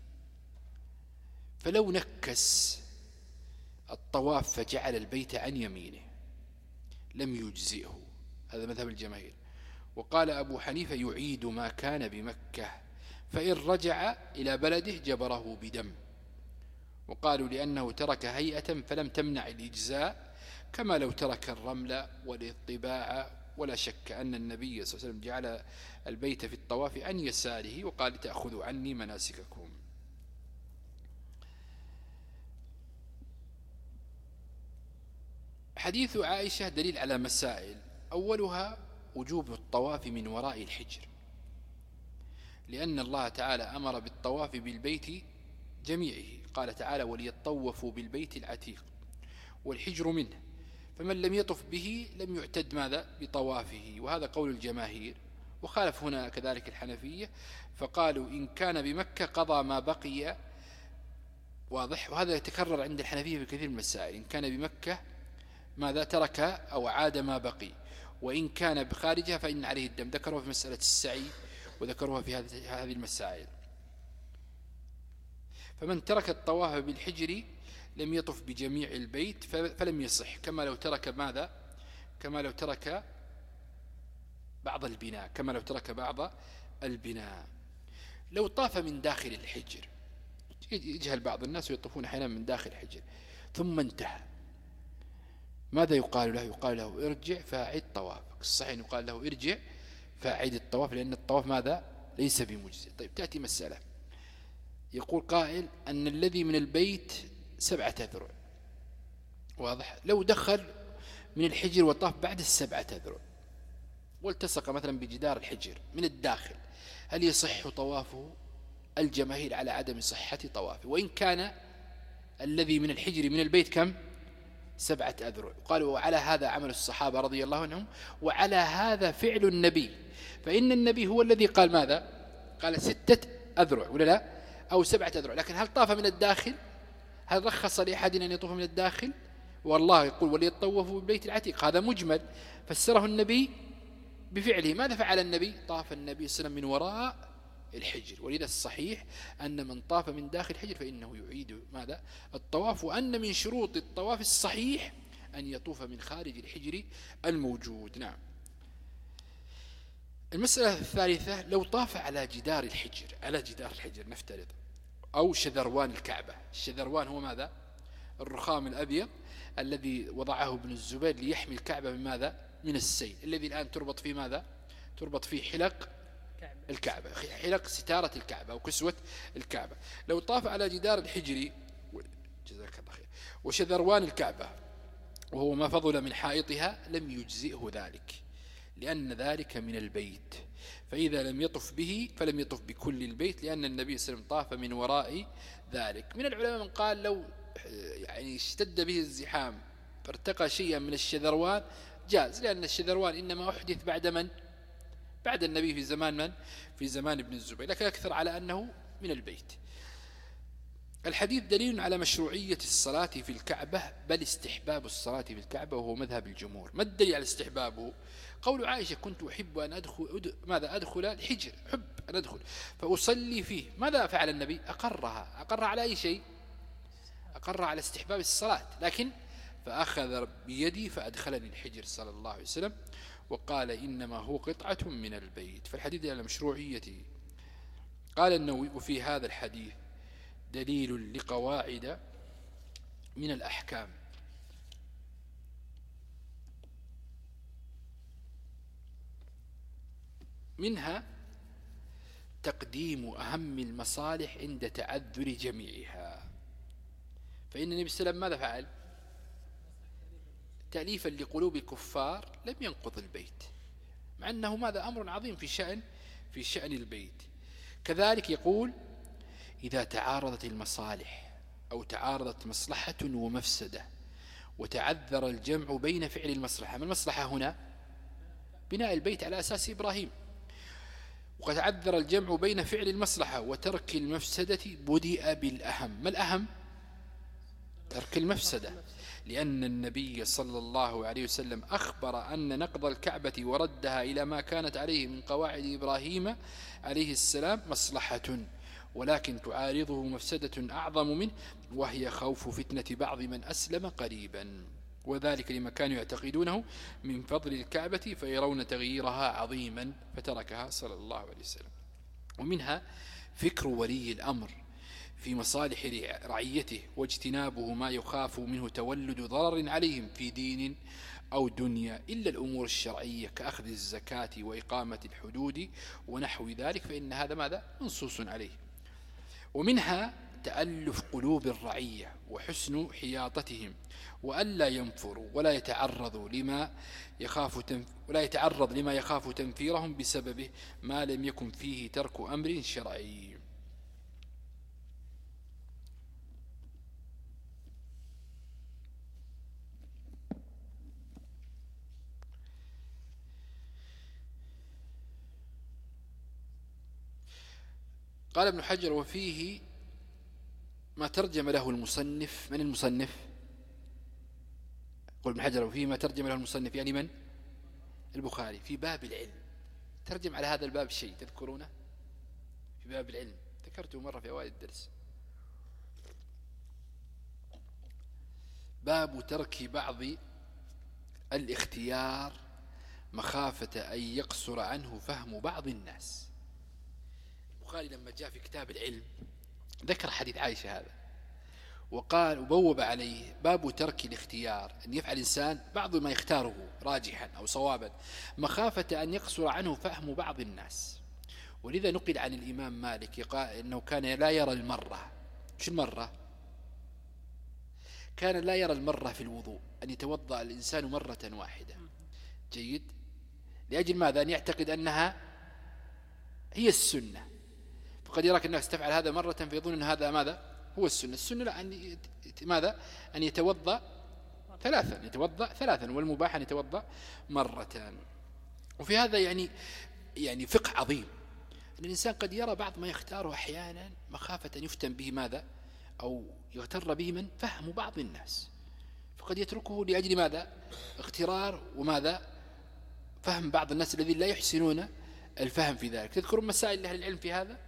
فلو نكس الطواف فجعل البيت عن يمينه لم يجزئه، هذا مذهب الجماهير. وقال أبو حنيفة يعيد ما كان بمكة، فإن رجع إلى بلده جبره بدم، وقالوا لأنه ترك هيئة فلم تمنع الإجزاء كما لو ترك الرمل والاطباع، ولا شك أن النبي صلى الله عليه وسلم جعل البيت في الطواف عن يساره وقال تأخذوا عني مناسككم. حديث عائشة دليل على مسائل، أولها وجوب الطواف من وراء الحجر، لأن الله تعالى أمر بالطواف بالبيت جميعه، قال تعالى وليطوفوا بالبيت العتيق والحجر منه، فمن لم يطف به لم يعتد ماذا بطوافه، وهذا قول الجماهير. وخالف هنا كذلك الحنفية فقالوا إن كان بمكة قضى ما بقي، واضح، وهذا يتكرر عند الحنفية في كثير من المسائل، إن كان بمكة ماذا ترك أو عاد ما بقي، وإن كان بخارجها فإن عليه الدم، ذكروها في مسألة السعي وذكروها في هذه المسائل. فمن ترك الطواف بالحجر لم يطف بجميع البيت فلم يصح، كما لو ترك ماذا كما لو ترك بعض البناء كما لو ترك بعض البناء. لو طاف من داخل الحجر، يجهل بعض الناس ويطوفون أحيانا من داخل الحجر ثم انتهى، ماذا يقال له؟ يقال له ارجع فاعد طوافك. الصحيح يقال له ارجع فاعد الطواف، لأن الطواف ماذا ليس بمجزئ. طيب تأتي مسألة، يقول قائل أن الذي من البيت سبعة أذرع، واضح، لو دخل من الحجر وطاف بعد السبعة أذرع والتصق مثلا بجدار الحجر من الداخل، هل يصح طوافه؟ الجماهير على عدم صحة طوافه، وإن كان الذي من الحجر من البيت كم؟ سبعة أذرع. قالوا وعلى هذا عمل الصحابة رضي الله عنهم، وعلى هذا فعل النبي، فإن النبي هو الذي قال ماذا؟ قال ستة أذرع ولا لا؟ أو سبعة أذرع، لكن هل طاف من الداخل؟ هل رخص لأحد أن يطوف من الداخل؟ والله يقول وليطوفوا بالبيت العتيق، هذا مجمل فسره النبي بفعله. ماذا فعل النبي؟ طاف النبي صلى الله عليه وسلم من وراء الحجر، ولذا الصحيح أن من طاف من داخل الحجر فإنه يعيد ماذا؟ الطواف، وأن من شروط الطواف الصحيح أن يطوف من خارج الحجر الموجود. نعم. المسألة الثالثة، لو طاف على جدار الحجر على جدار الحجر نفترض، أو شذروان الكعبة. الشذروان هو ماذا؟ الرخام الأبيض الذي وضعه ابن الزبير ليحمي الكعبة من ماذا؟ من السيل، الذي الآن تربط فيه ماذا؟ تربط فيه حلق الكعبة، حلق ستارة الكعبة أو كسوة الكعبة. لو طاف على جدار الحجر جزاك الله خير. وشذروان الكعبة وهو ما فضل من حائطها لم يجزئه ذلك، لأن ذلك من البيت، فإذا لم يطف به فلم يطف بكل البيت، لأن النبي صلى الله عليه وسلم طاف من وراء ذلك. من العلماء من قال لو يعني اشتد به الزحام فارتقى شيئا من الشذروان جاز، لأن الشذروان إنما أحدث بعد من؟ بعد النبي في زمان من؟ في زمان ابن الزبير، لكن أكثر على أنه من البيت. الحديث دليل على مشروعية الصلاة في الكعبة، بل استحباب الصلاة في الكعبة، وهو مذهب الجمهور. ما الدليل على استحبابه؟ قول عائشة كنت أحب أن أدخل ماذا أدخل الحجر، حب أن أدخل فأصلي فيه. ماذا فعل النبي؟ أقرها. أقر على أي شيء؟ أقر على استحباب الصلاة، لكن فأخذ بيدي فأدخلني الحجر صلى الله عليه وسلم، وقال إنما هو قطعة من البيت. فالحديث على مشروعيته. قال النووي وفي هذا الحديث دليل لقواعد من الأحكام، منها تقديم أهم المصالح عند تعذر جميعها. فإن النبي صلى الله عليه وسلم ماذا فعل؟ تأليفا لقلوب الكفار لم ينقض البيت، مع أنه ماذا أمر عظيم في شأن في شأن البيت. كذلك يقول إذا تعارضت المصالح أو تعارضت مصلحة ومفسدة وتعذر الجمع بين فعل المصلحة، ما المصلحة هنا؟ بناء البيت على أساس إبراهيم. وقد تعذر الجمع بين فعل المصلحة وترك المفسدة بدأ بالأهم. ما الأهم؟ ترك المفسدة، لأن النبي صلى الله عليه وسلم أخبر أن نقض الكعبة وردها إلى ما كانت عليه من قواعد إبراهيم عليه السلام مصلحة، ولكن تعارضه مفسدة أعظم منه، وهي خوف فتنة بعض من أسلم قريبا، وذلك لما كانوا يعتقدونه من فضل الكعبة فيرون تغييرها عظيما فتركها صلى الله عليه وسلم. ومنها فكر ولي الأمر في مصالح رعيته واجتنابه ما يخاف منه تولد ضرر عليهم في دين أو دنيا، إلا الأمور الشرعية كأخذ الزكاة وإقامة الحدود ونحو ذلك، فإن هذا ماذا؟ منصوص عليه. ومنها تألف قلوب الرعية وحسن حياطتهم، وألا ينفروا ولا يتعرضوا لما يخاف تنف... ولا يتعرض لما يخاف تنفيرهم بسببه ما لم يكن فيه ترك أمر شرعي. قال ابن حجر وفيه ما ترجم له المصنف. من المصنف؟ قل ابن حجر وفيه ما ترجم له المصنف، يعني من؟ البخاري، في باب العلم. ترجم على هذا الباب شيء تذكرونه في باب العلم؟ ذكرته مرة في أوائل الدرس. باب ترك بعض الاختيار مخافة أن يقصر عنه فهم بعض الناس. البخاري لما جاء في كتاب العلم ذكر حديث عائشة هذا، وقال وبوب عليه باب ترك الاختيار، أن يفعل الإنسان بعض ما يختاره راجحا أو صوابا مخافة أن يقصر عنه فهم بعض الناس. ولذا نقل عن الإمام مالك يقال أنه كان لا يرى المرة. مش المرة؟ كان لا يرى المرة في الوضوء، أن يتوضأ الإنسان مرة واحدة. جيد؟ لأجل ماذا؟ أن يعتقد أنها هي السنة، فقد يراك الناس تفعل هذا مرة فيظن أن هذا ماذا؟ هو السنة. السنة لا، أن ماذا؟ أن يتوضأ ثلاثا، يتوضأ ثلاثا، والمباح أن يتوضأ مرة. وفي هذا يعني يعني فقه عظيم، أن الإنسان قد يرى بعض ما يختاره أحيانا مخافة أن يفتن به ماذا؟ أو يغتر به من فهم بعض الناس، فقد يتركه لأجل ماذا؟ اغترار وماذا؟ فهم بعض الناس الذين لا يحسنون الفهم في ذلك. تذكرون مسائل أهل العلم في هذا؟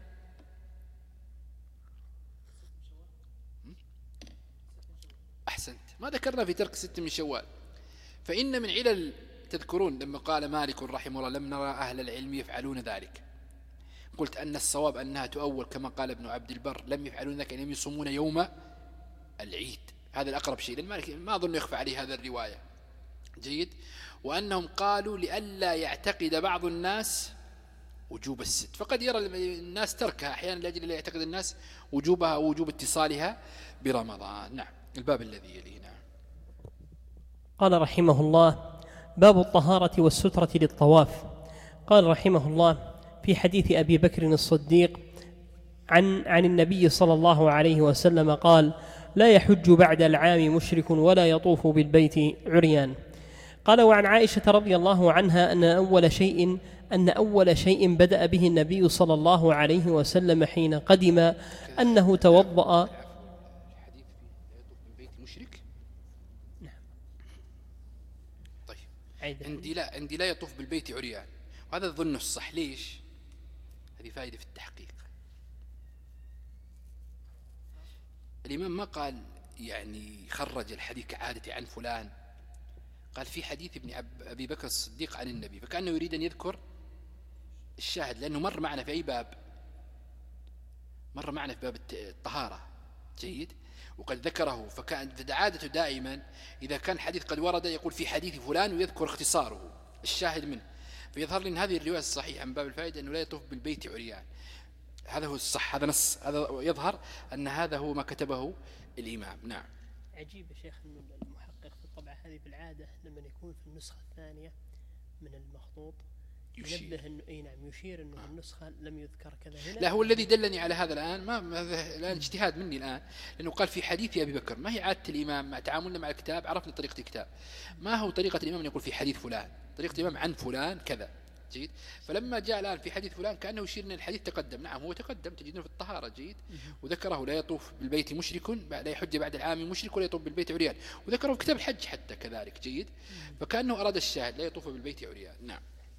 أحسنت، ما ذكرنا في ترك ست من شوال. فإن من علل، تذكرون لما قال مالك رحمه الله لم نرى أهل العلم يفعلون ذلك، قلت أن الصواب أنها تؤول كما قال ابن عبد البر لم يفعلون ذلك أنهم يصومون يوم العيد، هذا الأقرب شيء، لأن مالك ما أظن يخفى عليه هذا الرواية. جيد. وأنهم قالوا لئلا يعتقد بعض الناس وجوب الست، فقد يرى الناس تركها أحيانا لأجل لا يعتقد الناس وجوبها أو وجوب اتصالها برمضان. نعم. الباب الذي يليه. نعم. قال رحمه الله: باب الطهارة والسترة للطواف. قال رحمه الله: في حديث أبي بكر الصديق عن عن النبي صلى الله عليه وسلم قال: لا يحج بعد العام مشرك ولا يطوف بالبيت عريان. قال: وعن عائشة رضي الله عنها أن أول شيء أن أول شيء بدأ به النبي صلى الله عليه وسلم حين قدم أنه توضأ. الحديث لا يطوف بالبيت مشرك. نعم. طيب. عندي لا عندي لا يطوف بالبيت عريان، وهذا الظن الصح. ليش؟ هذه فائدة في التحقيق. الإمام ما قال يعني خرج الحديث كعادة عن فلان، قال في حديث ابن أبي بكر الصديق عن النبي، فكأنه يريد أن يذكر الشاهد، لأنه مر معنا في أي باب؟ مر معنا في باب الطهارة. جيد. وقد ذكره، فكانت عادته دائما إذا كان حديث قد ورد يقول في حديث فلان ويذكر اختصاره الشاهد منه. فيظهر لي أن هذه الرواية الصحيحة من باب الفائدة أنه لا يطوف بالبيت عريان. هذا هو الصح، هذا نص، هذا يظهر أن هذا هو ما كتبه الإمام. نعم. عجيب يا شيخ أن المحقق في الطبعة هذه بالعادة لما يكون في النسخة الثانية من المخطوط ينبه أنه أي نعم يشير أنه آه. النسخة لم يذكر كذا هنا. لا، هو الذي دلني على هذا الآن، ما الآن اجتهاد مني الآن، لأنه قال في حديث أبي بكر. ما هي عادة الإمام مع تعاملنا مع الكتاب؟ عرفنا طريقة الكتاب. ما هو طريقة الإمام أن يقول في حديث فلان؟ طريقة الإمام عن فلان كذا. جيد. فلما جاء الآن في حديث فلان كأنه يشير أن الحديث تقدم. نعم هو تقدم، تجدونه في الطهارة. جيد. وذكره لا يطوف بالبيت مشرك، لا يحج بعد العام مشرك ولا يطوف بالبيت عريان، وذكره في كتاب الحج حتى كذلك. جيد. فكأنه أراد الشاهد لا يطوف بالبيت عريان. نعم.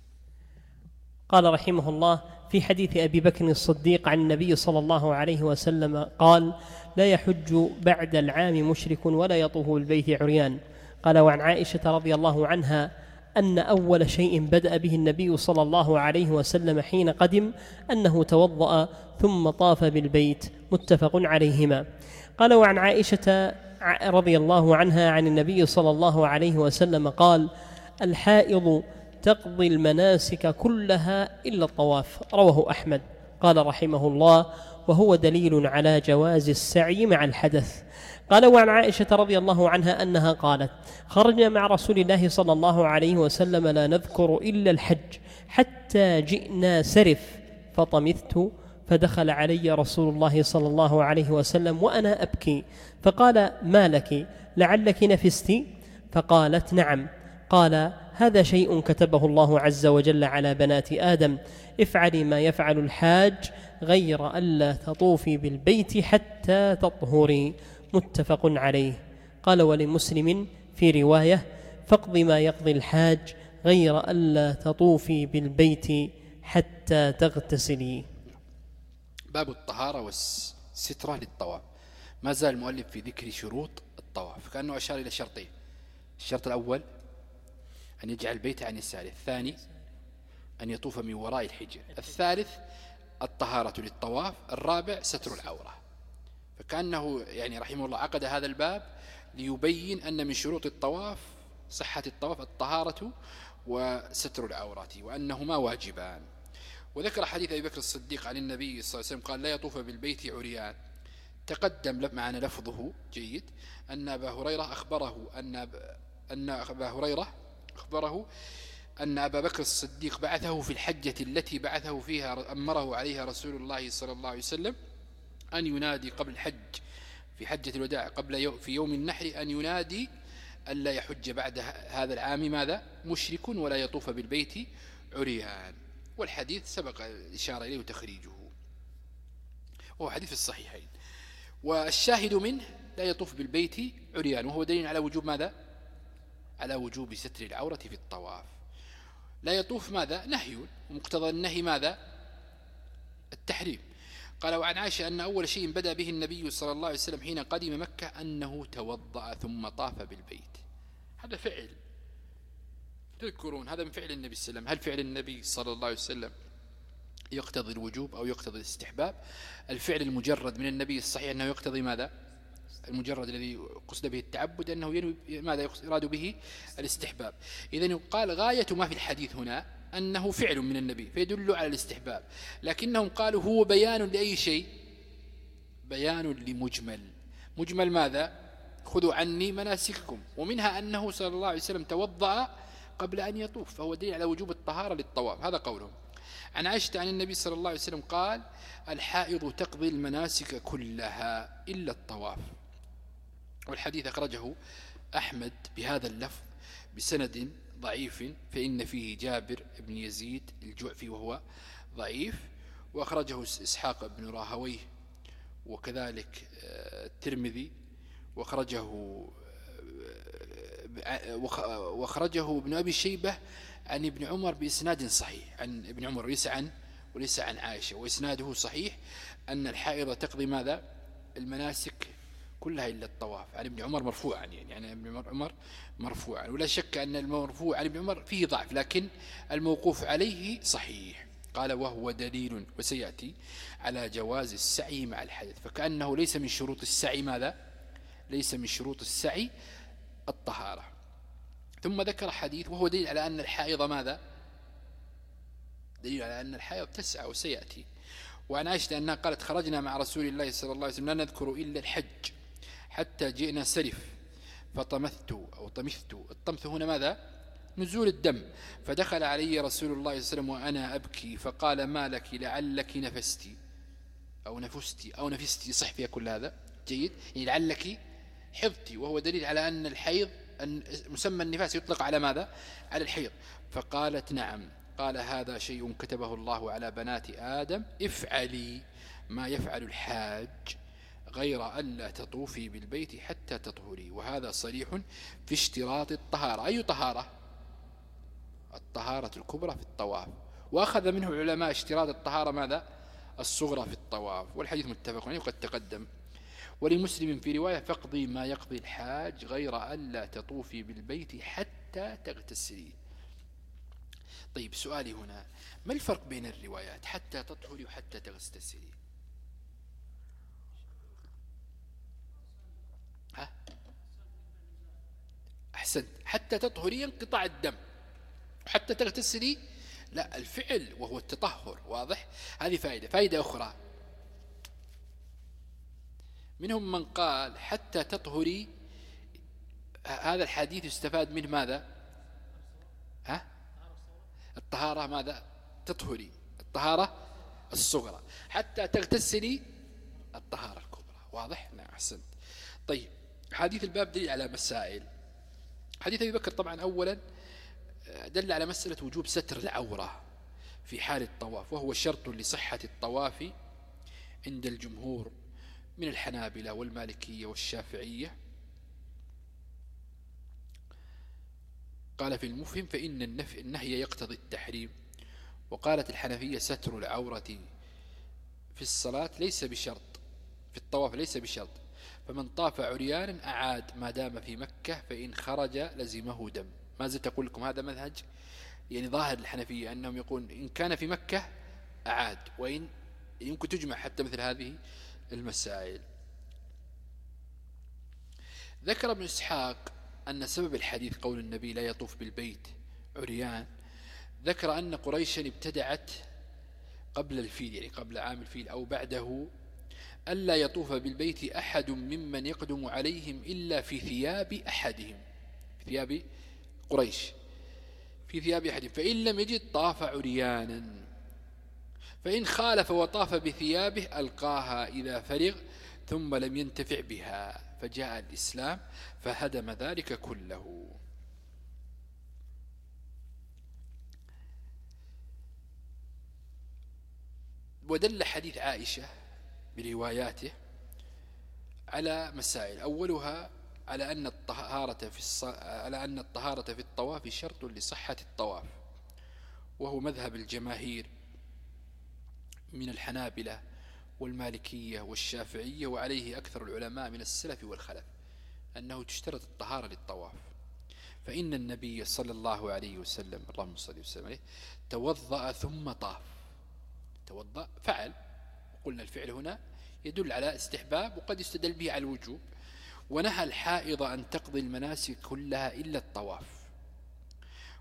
قال رحمه الله: في حديث أبي بكر الصديق عن النبي صلى الله عليه وسلم قال: لا يحج بعد العام مشرك ولا يطوف بالبيت عريان. قال: وعن عائشة رضي الله عنها أن أول شيء بدأ به النبي صلى الله عليه وسلم حين قدم أنه توضأ ثم طاف بالبيت. متفق عليهما. قال: وعن عائشة رضي الله عنها عن النبي صلى الله عليه وسلم قال: الحائض تقضي المناسك كلها إلا الطواف. رواه أحمد. قال رحمه الله: وهو دليل على جواز السعي مع الحدث. قال: وعن عائشة رضي الله عنها أنها قالت: خرجنا مع رسول الله صلى الله عليه وسلم لا نذكر إلا الحج حتى جئنا سرف فطمثت، فدخل علي رسول الله صلى الله عليه وسلم وأنا أبكي، فقال: ما لك؟ لعلك نفست؟ فقالت: نعم. قال: هذا شيء كتبه الله عز وجل على بنات آدم، افعلي ما يفعل الحاج غير ألا تطوفي بالبيت حتى تطهري. متفق عليه. قال: ولمسلم في رواية: فاقضي ما يقضي الحاج غير ألا تطوفي بالبيت حتى تغتسلي. باب الطهارة والسترة للطواف. ما زال المؤلف في ذكر شروط الطواف، كأنه أشار إلى شرطين: الشرط الأول أن يجعل البيت عن يساره، الثاني أن يطوف من وراء الحجر، الثالث الطهارة للطواف، الرابع ستر العورة. فكأنه يعني رحمه الله عقد هذا الباب ليبين أن من شروط الطواف صحة الطواف الطهارة وستر العورات، وأنهما واجبان. وذكر حديث أبي بكر الصديق عن النبي صلى الله عليه وسلم قال: لا يطوف بالبيت عريان. تقدم معنا لفظه. جيد. أن أبا هريرة أخبره أن أن أبا هريرة أخبره أن أبا بكر الصديق بعثه في الحجة التي بعثه فيها أمره عليها رسول الله صلى الله عليه وسلم أن ينادي قبل الحج في حجة الوداع قبل يوم في يوم النحر أن ينادي ألا يحج بعد هذا العام ماذا؟ مشرك ولا يطوف بالبيت عريان. والحديث سبق الإشارة إليه وتخريجه، وهو حديث الصحيحين. والشاهد منه لا يطوف بالبيت عريان، وهو دليل على وجوب ماذا؟ على وجوب ستر العورة في الطواف. لا يطوف ماذا؟ نهي، ومقتضى النهي ماذا؟ التحريم. قال: وعن عائشة أن أول شيء بدأ به النبي صلى الله عليه وسلم حين قدم مكة أنه توضأ ثم طاف بالبيت. هذا فعل، تذكرون هذا من فعل النبي صلى الله عليه وسلم. هل فعل النبي صلى الله عليه وسلم يقتضي الوجوب أو يقتضي الاستحباب؟ الفعل المجرد من النبي الصحيح أنه يقتضي ماذا؟ المجرد الذي قصد به التعبد أنه ينوي ماذا يراد به؟ الاستحباب. إذن يقال غاية ما في الحديث هنا أنه فعل من النبي فيدل على الاستحباب، لكنهم قالوا هو بيان لأي شيء؟ بيان لمجمل. مجمل ماذا؟ خذوا عني مناسككم، ومنها أنه صلى الله عليه وسلم توضأ قبل أن يطوف، فهو دليل على وجوب الطهارة للطواف. هذا قولهم. عن عائشة عن النبي صلى الله عليه وسلم قال الحائض تقضي المناسك كلها إلا الطواف. والحديث أخرجه أحمد بهذا اللفظ بسند ضعيف، فإن فيه جابر بن يزيد الجعفي وهو ضعيف، وأخرجه إسحاق بن راهويه وكذلك الترمذي، وأخرجه وأخرجه ابن أبي شيبة عن ابن عمر بإسناد صحيح، عن ابن عمر وليس عن وليس عن عائشة، وإسناده صحيح أن الحائض تقضي ماذا؟ المناسك كلها إلا الطواف، عن ابن عمر مرفوعا، يعني عن ابن عمر مرفوعا. ولا شك أن المرفوع عن ابن عمر فيه ضعف، لكن الموقوف عليه صحيح. قال وهو دليل، وسيأتي، على جواز السعي مع الحدث، فكأنه ليس من شروط السعي ماذا؟ ليس من شروط السعي الطهارة. ثم ذكر حديث وهو دليل على أن الحائض ماذا؟ دليل على أن الحائض تسعى، وسيأتي. وعن عائشة أنها قالت خرجنا مع رسول الله صلى الله عليه وسلم لا نذكر إلا الحج حتى جئنا سرف فطمثت أو طمثت. الطمث هنا ماذا؟ نزول الدم. فدخل علي رسول الله صلى الله عليه وسلم وأنا أبكي فقال ما لك لعلك نفستي أو نفستي أو نفستي، صح فيها كل هذا جيد، يعني لعلك حضتي، وهو دليل على أن الحيض أن مسمى النفاس يطلق على ماذا؟ على الحيض. فقالت نعم. قال هذا شيء كتبه الله على بنات آدم، افعلي ما يفعل الحاج غير ألا تطوفي بالبيت حتى تطهري. وهذا صريح في اشتراط الطهارة. أي طهارة؟ الطهارة الكبرى في الطواف. وأخذ منه العلماء اشتراط الطهارة ماذا؟ الصغرى في الطواف، والحديث متفق عليه وقد تقدم. ولمسلم في رواية فاقضي ما يقضي الحاج غير ألا تطوفي بالبيت حتى تغتسلي. طيب سؤالي هنا، ما الفرق بين الروايات حتى تطهري وحتى تغتسلي؟ ها؟ أحسنت. حتى تطهري انقطاع الدم، وحتى تغتسلي لا الفعل وهو التطهر. واضح؟ هذه فائدة. فائدة أخرى، منهم من قال حتى تطهري، هذا الحديث يستفاد منه ماذا؟ ها؟ الطهارة ماذا؟ تطهري الطهارة الصغرى، حتى تغتسلي الطهارة الكبرى. واضح؟ نعم أحسنت. طيب حديث الباب دليل على مسائل. حديث أبي بكر طبعا أولا دل على مسألة وجوب ستر العورة في حال الطواف، وهو شرط لصحة الطواف عند الجمهور من الحنابلة والمالكية والشافعية. قال في المفهم فإن النهي يقتضي التحريم. وقالت الحنفية ستر العورة في الصلاة ليس بشرط، في الطواف ليس بشرط، فمن طاف عريانا أعاد ما دام في مكة، فإن خرج لزمه دم. ما زلت أقول لكم هذا منهج يعني ظاهر الحنفية، أنهم يقول إن كان في مكة أعاد، وإن يمكن تجمع حتى مثل هذه المسائل. ذكر ابن إسحاق أن سبب الحديث قول النبي لا يطوف بالبيت عريان، ذكر أن قريشا ابتدعت قبل الفيل، يعني قبل عام الفيل أو بعده، ألا يطوف بالبيت أحد ممن يقدم عليهم إلا في ثياب أحدهم، في ثياب قريش، في ثياب أحدهم، فإن لم يجد طاف عريانا، فإن خالف وطاف بثيابه ألقاها إذا فرغ ثم لم ينتفع بها، فجاء الإسلام فهدم ذلك كله. ودل حديث عائشة برواياته على مسائل، أولها على أن الطهارة في الص... على أن الطهارة في الطواف شرط لصحة الطواف، وهو مذهب الجماهير من الحنابلة والمالكية والشافعية، وعليه أكثر العلماء من السلف والخلف، أنه تشترط الطهارة للطواف. فإن النبي صلى الله عليه وسلم اللهم صل وسلم عليه توضأ ثم طاف. توضأ فعل، قلنا الفعل هنا يدل على استحباب وقد يستدل به على الوجوب. ونهى الحائض أن تقضي المناسك كلها إلا الطواف،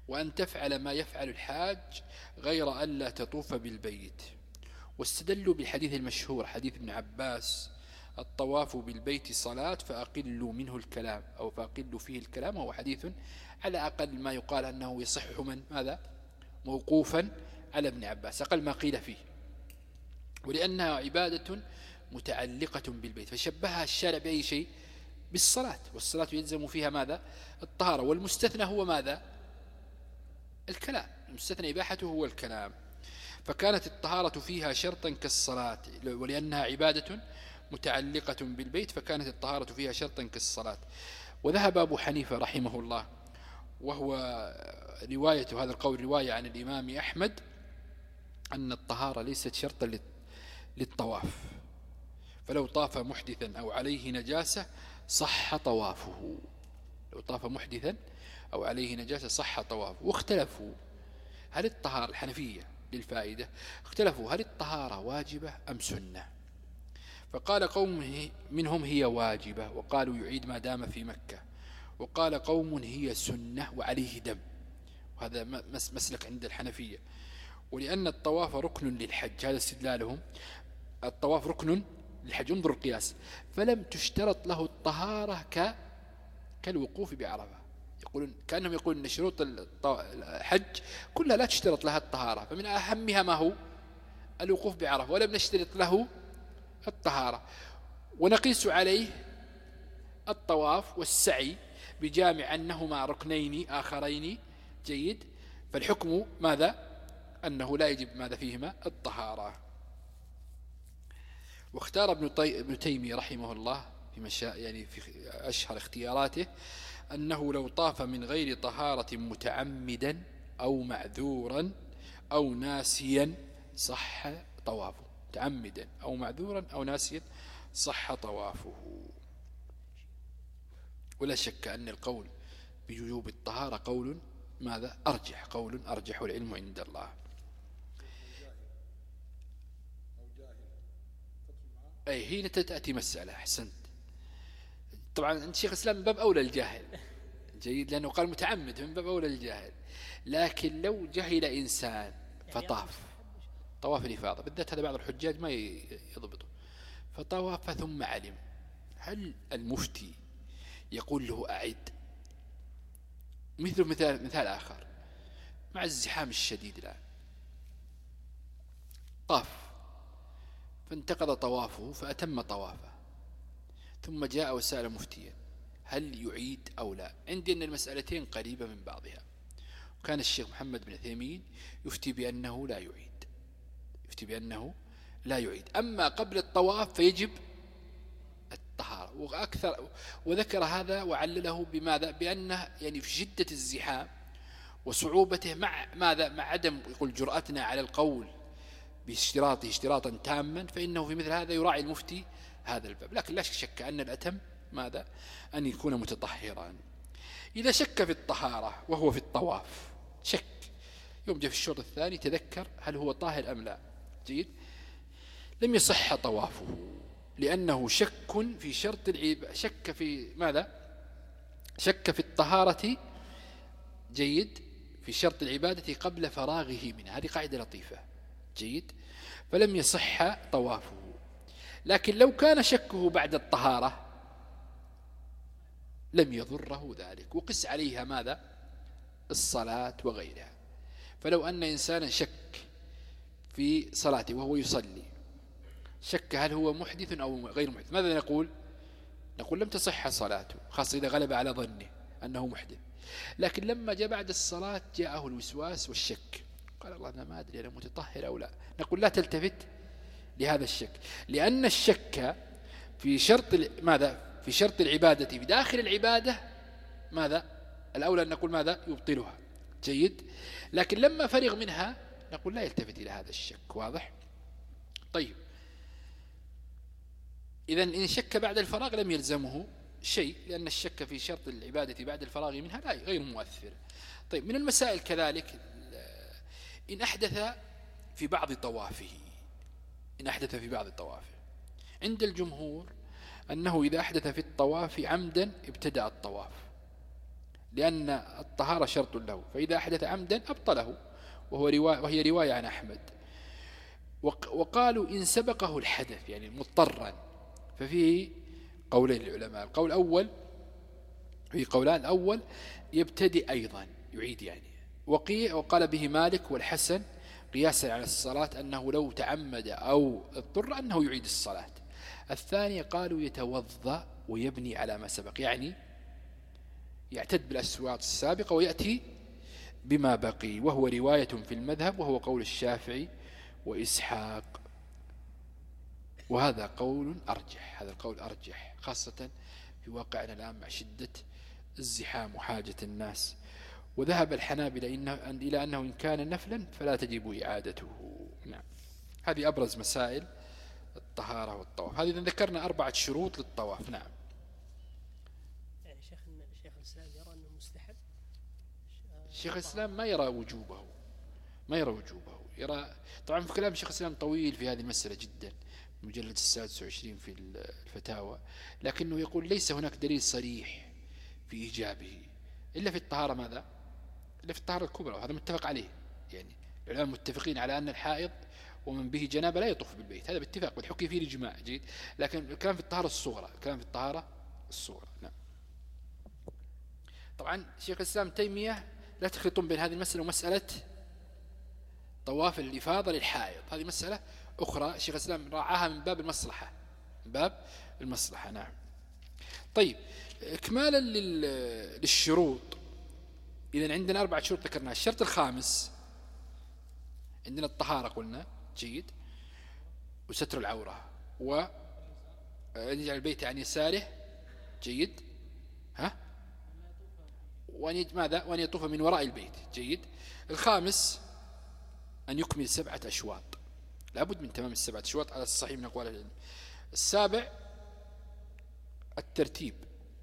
وأن تفعل ما يفعل الحاج غير أن لا تطوف بالبيت. واستدلوا بالحديث المشهور حديث ابن عباس: الطواف بالبيت صلاة فأقلوا منه الكلام، أو فأقلوا فيه الكلام. وهو حديث على أقل ما يقال أنه يصح من ماذا موقوفا على ابن عباس، أقل ما قيل فيه، ولأنها عبادة متعلقة بالبيت، فشبهها الشارع بأي شيء؟ بالصلاة، والصلاة يلزم فيها ماذا؟ الطهارة. والمستثنى هو ماذا؟ الكلام. المستثنى إباحته هو الكلام، فكانت الطهارة فيها شرطا كالصلاة، ولأنها عبادة متعلقة بالبيت فكانت الطهارة فيها شرطا كالصلاة. وذهب أبو حنيفة رحمه الله، وهو رواية هذا القول رواية عن الإمام أحمد، أن الطهارة ليست شرطا للطواف، فلو طاف محدثا أو عليه نجاسة صح طوافه. لو طاف محدثا أو عليه نجاسة صح طوافه. واختلفوا هل الطهارة، الحنفية للفائدة، اختلفوا هل الطهارة واجبة أم سنة؟ فقال قوم منهم هي واجبة وقالوا يعيد ما دام في مكة، وقال قوم هي سنة وعليه دم، وهذا مسلك عند الحنفية. ولأن الطواف ركن للحج، هذا استدلالهم، الطواف ركن للحج، انظر القياس، فلم تشترط له الطهارة ك... كالوقوف بعرفة. يقولون كأنهم يقولون أن شروط الحج كلها لا تشترط لها الطهارة، فمن أهمها ما هو؟ الوقوف بعرفة، ولم نشترط له الطهارة. ونقيس عليه الطواف والسعي بجامع أنهما ركنين آخرين، جيد، فالحكم ماذا؟ أنه لا يجب ماذا فيهما؟ الطهارة. واختار ابن, طي... ابن تيمية رحمه الله في مشا... يعني في أشهر اختياراته أنه لو طاف من غير طهارة متعمدا أو معذورا أو ناسيا صح طوافه. متعمدا أو معذورا أو ناسيا صح طوافه. ولا شك أن القول بوجوب الطهارة قول ماذا؟ أرجح، قول أرجح العلم عند الله. أي هنا تأتي مسألة، أحسنت. طبعا أنت شيخ الإسلام من باب أولى الجاهل، جيد، لأنه قال متعمد من باب أولى الجاهل. لكن لو جهل إنسان فطاف طواف الإفاضة، بالذات هذا بعض الحجاج ما يضبطه، فطواف ثم علم، هل المفتي يقول له أعد؟ مثل مثال, مثال آخر، مع الزحام الشديد الآن طاف فانتقض طوافه فأتم طوافه، ثم جاء وسأل مفتيا هل يعيد أو لا؟ عندي أن المسألتين قريبة من بعضها، وكان الشيخ محمد بن عثيمين يفتي بأنه لا يعيد، يفتي بأنه لا يعيد. أما قبل الطواف فيجب الطهارة، وأكثر وذكر هذا وعلله بماذا؟ بأنه يعني في شدة الزحام وصعوبته، مع ماذا؟ مع عدم يقول جرأتنا على القول باشتراطه اشتراطا تاما، فإنه في مثل هذا يراعي المفتي هذا الباب. لكن لا شك أن الأتم ماذا؟ أن يكون متطهرا. إذا شك في الطهارة وهو في الطواف، شك يوم جاء في الشوط الثاني تذكر هل هو طاهر أم لا، جيد، لم يصح طوافه، لأنه شك في شرط العبادة، شك في ماذا؟ شك في الطهارة، جيد، في شرط العبادة قبل فراغه منها. هذه قاعدة لطيفة، جيد، فلم يصح طوافه. لكن لو كان شكه بعد الطهارة لم يضره ذلك، وقس عليها ماذا؟ الصلاة وغيرها. فلو أن إنسانا شك في صلاته وهو يصلي، شك هل هو محدث أو غير محدث، ماذا نقول؟ نقول لم تصح صلاته، خاصة إذا غلب على ظنه أنه محدث. لكن لما جاء بعد الصلاة جاءه الوسواس والشك، قال الله أنا ما أدري أنا متطهر أو لا، نقول لا تلتفت لهذا الشك، لأن الشك في شرط ماذا؟ في شرط العبادة بداخل العبادة ماذا؟ الأولى أن نقول ماذا؟ يبطلها، جيد. لكن لما فرغ منها نقول لا يلتفت إلى هذا الشك، واضح؟ طيب، إذن إن شك بعد الفراغ لم يلزمه شيء، لأن الشك في شرط العبادة بعد الفراغ منها لا غير مؤثر. طيب، من المسائل كذلك إن أحدث في بعض طوافه، إن أحدث في بعض طوافه، عند الجمهور أنه إذا أحدث في الطواف عمدا ابتدأ الطواف، لأن الطهارة شرط له، فإذا أحدث عمدا أبطله، وهو رواية وهي رواية عن أحمد. وقالوا إن سبقه الحدث يعني مضطرا، ففيه قولين للعلماء. القول الأول في قولان، الأول يبتدئ أيضا يعيد يعني، وقال به مالك والحسن قياسا على الصلاة أنه لو تعمد أو اضطر أنه يعيد الصلاة. الثانية قالوا يتوضأ ويبني على ما سبق، يعني يعتد بالأسواق السابقة ويأتي بما بقي، وهو رواية في المذهب، وهو قول الشافعي وإسحاق، وهذا قول أرجح. هذا القول أرجح خاصة في واقعنا الآن مع شدة الزحام وحاجة الناس. وذهب الحنابلة إلى أنه إن كان نفلا فلا تجب إعادته. نعم، هذه أبرز مسائل الطهارة والطواف. هذه إذا ذكرنا أربعة شروط للطواف. نعم. يعني شيخ شيخ الإسلام يرى أنه مستحب. شيخ الإسلام ما يرى وجوبه، ما يرى وجوبه، يرى طبعا في كلام شيخ الإسلام طويل في هذه المسألة جدا، مجلد السادس وعشرين في الفتاوى، لكنه يقول ليس هناك دليل صريح في إيجابه إلا في الطهارة. ماذا؟ إلا في الطهارة الكبرى، وهذا متفق عليه. يعني العلماء متفقين على أن الحائض ومن به جنابة لا يطوف بالبيت، هذا باتفاق، والحكي فيه الإجماع جيد. لكن الكلام في الطهارة الصغرى، الكلام في الطهارة الصغرى. نعم. طبعا شيخ الإسلام تيمية لا تخلطون بين هذه المسألة ومسألة طواف الإفاضة للحائض، هذه مسألة أخرى شيخ الإسلام راعاها من باب المصلحة، من باب المصلحة. نعم. طيب، إكمالا للشروط، إذن عندنا أربعة شروط ذكرناها. الشرط الخامس عندنا الطهارة قلنا جيد، وستر العورة، وأن يجعل البيت عن يساره جيد، ها، وأن ماذا؟ وأن يطوف من وراء البيت جيد. الخامس أن يكمل سبعة أشواط، لابد من تمام السبعة أشواط على الصحيح من أقوال العلم. السابع الترتيب.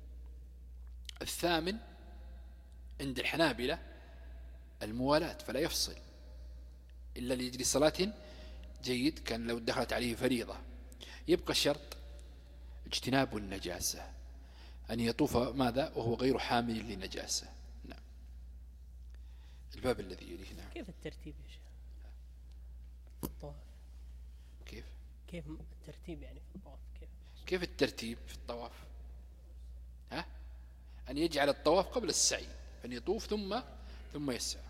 الثامن عند الحنابلة الموالاة، فلا يفصل إلا لأجل صلاة جيد كان لو دخلت عليه فريضة. يبقى الشرط اجتناب النجاسة، أن يطوف ماذا وهو غير حامل للنجاسة. نعم. الباب الذي يليه. نعم. كيف الترتيب يا شيخ الطواف؟ كيف كيف الترتيب يعني في الطواف؟ كيف كيف الترتيب في الطواف؟ ها، أن يجعل الطواف قبل السعي، أن يطوف ثم ثم يسعى.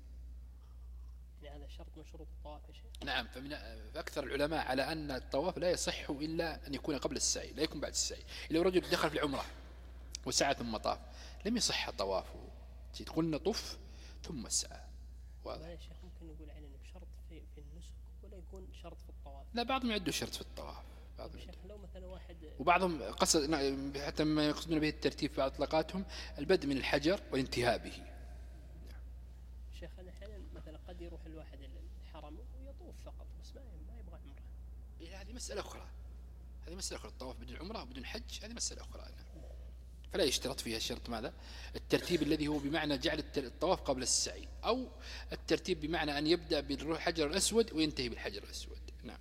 يعني هذا شرط من شروط الطواف يا شيخ. نعم. فمن فأكثر العلماء على أن الطواف لا يصح إلا أن يكون قبل السعي، لا يكون بعد السعي. لو رجل دخل في العمرة وسعى ثم طاف لم يصح طوافه، قلنا طف ثم سعى. واضح يا شيخ؟ ممكن نقول عليه انه شرط في في النسك ولا يكون شرط في الطواف؟ لا، بعضهم يعدوا شرط في الطواف، بعضهم شيخ لو مثلا واحد، وبعضهم قصد حتى ما يقصدون به الترتيب في بعض اطلاقاتهم البدء من الحجر والانتهاء به. شيخ أنا أحيانا مثلا قد يروح الواحد الحرم ويطوف فقط بس ما ما يبغى عمره. إيه، هذه مسألة أخرى، هذه مسألة أخرى. الطواف بدون عمرة وبدون حج هذه مسألة أخرى. فلا يشترط فيها الشرط ماذا؟ الترتيب الذي هو بمعنى جعل الطواف قبل السعي، أو الترتيب بمعنى أن يبدأ بالحجر الأسود وينتهي بالحجر الأسود. نعم.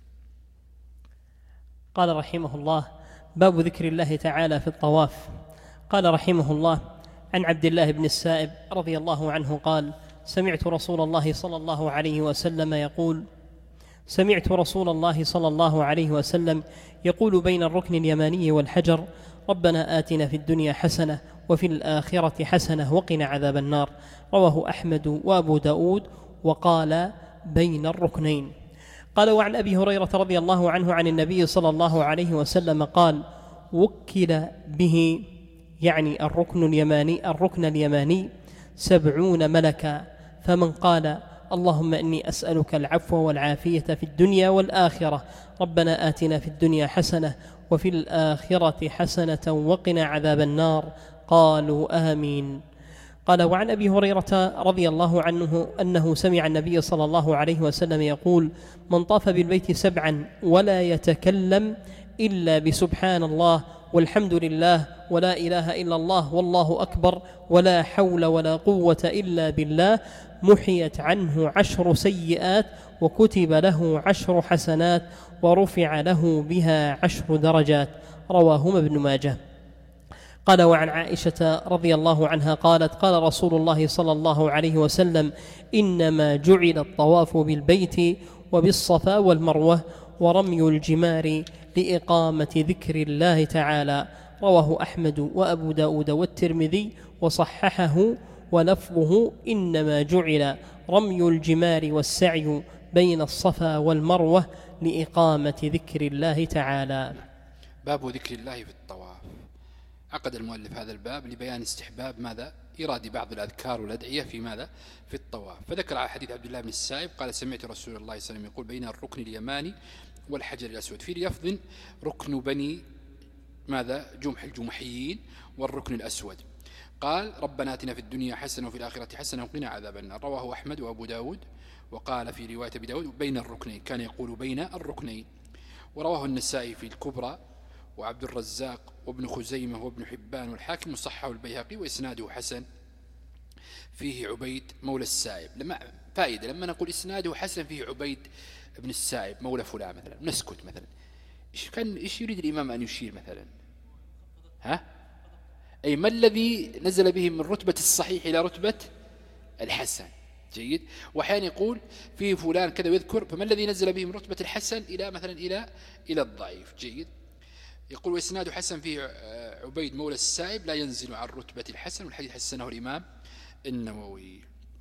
قال رحمه الله: باب ذكر الله تعالى في الطواف. قال رحمه الله: عن عبد الله بن السائب رضي الله عنه قال: سمعت رسول الله صلى الله عليه وسلم يقول سمعت رسول الله صلى الله عليه وسلم يقول بين الركن اليماني والحجر: ربنا آتنا في الدنيا حسنة وفي الآخرة حسنة وقنا عذاب النار. رواه أحمد وأبو داود، وقال بين الركنين. قال: وعن أبي هريرة رضي الله عنه عن النبي صلى الله عليه وسلم قال: وكل به، يعني الركن اليماني الركن اليماني سبعون ملكا، فمن قال: اللهم إني أسألك العفو والعافية في الدنيا والآخرة، ربنا آتنا في الدنيا حسنة وفي الآخرة حسنة وقنا عذاب النار، قالوا آمين. قال: وعن أبي هريرة رضي الله عنه أنه سمع النبي صلى الله عليه وسلم يقول: من طاف بالبيت سبعا ولا يتكلم إلا بسبحان الله والحمد لله ولا إله إلا الله والله أكبر ولا حول ولا قوة إلا بالله، محيت عنه عشر سيئات وكتب له عشر حسنات ورفع له بها عشر درجات. رواهما ابن ماجه. قال: وعن عائشة رضي الله عنها قالت: قال رسول الله صلى الله عليه وسلم: إنما جعل الطواف بالبيت وبالصفا والمروة ورمي الجمار لإقامة ذكر الله تعالى. رواه أحمد وأبو داود والترمذي وصححه، ولفظه: إنما جعل رمي الجمار والسعي بين الصفا والمروة لإقامة ذكر الله تعالى. باب ذكر الله في الطواف. عقد المؤلف هذا الباب لبيان استحباب ماذا؟ إيراد بعض الأذكار والأدعية في ماذا؟ في الطواف. فذكر على حديث عبد الله بن السائب قال: سمعت رسول الله صلى الله عليه وسلم يقول: بين الركن اليماني والحجر الأسود. في لفظ: ركن بني ماذا؟ جمح الجمحيين والركن الأسود. قال: ربنا آتنا في الدنيا حسنة وفي الآخرة حسنة وقنا عذاب النار. رواه أحمد وأبو داود. وقال في رواية أبي داود: بين الركنين، كان يقول بين الركنين. ورواه النسائي في الكبرى وعبد الرزاق وابن خزيمة وابن حبان والحاكم، وصححه البيهقي وإسناده حسن. فيه عبيد مولى السائب. لما فائدة لما نقول إسناده حسن فيه عبيد ابن السائب مولى فلان مثلا، نسكت مثلا. إيش كان إيش يريد الإمام أن يشير مثلا؟ ها؟ أي ما الذي نزل به من رتبة الصحيح إلى رتبة الحسن؟ جيد. وأحيانا يقول فيه فلان كذا ويذكر، فما الذي نزل به من رتبة الحسن إلى مثلا إلى إلى الضعيف؟ جيد. يقول: وإسناد حسن فيه عبيد مولى السائب لا ينزل عن رتبة الحسن، والحديث حسنه الإمام النووي.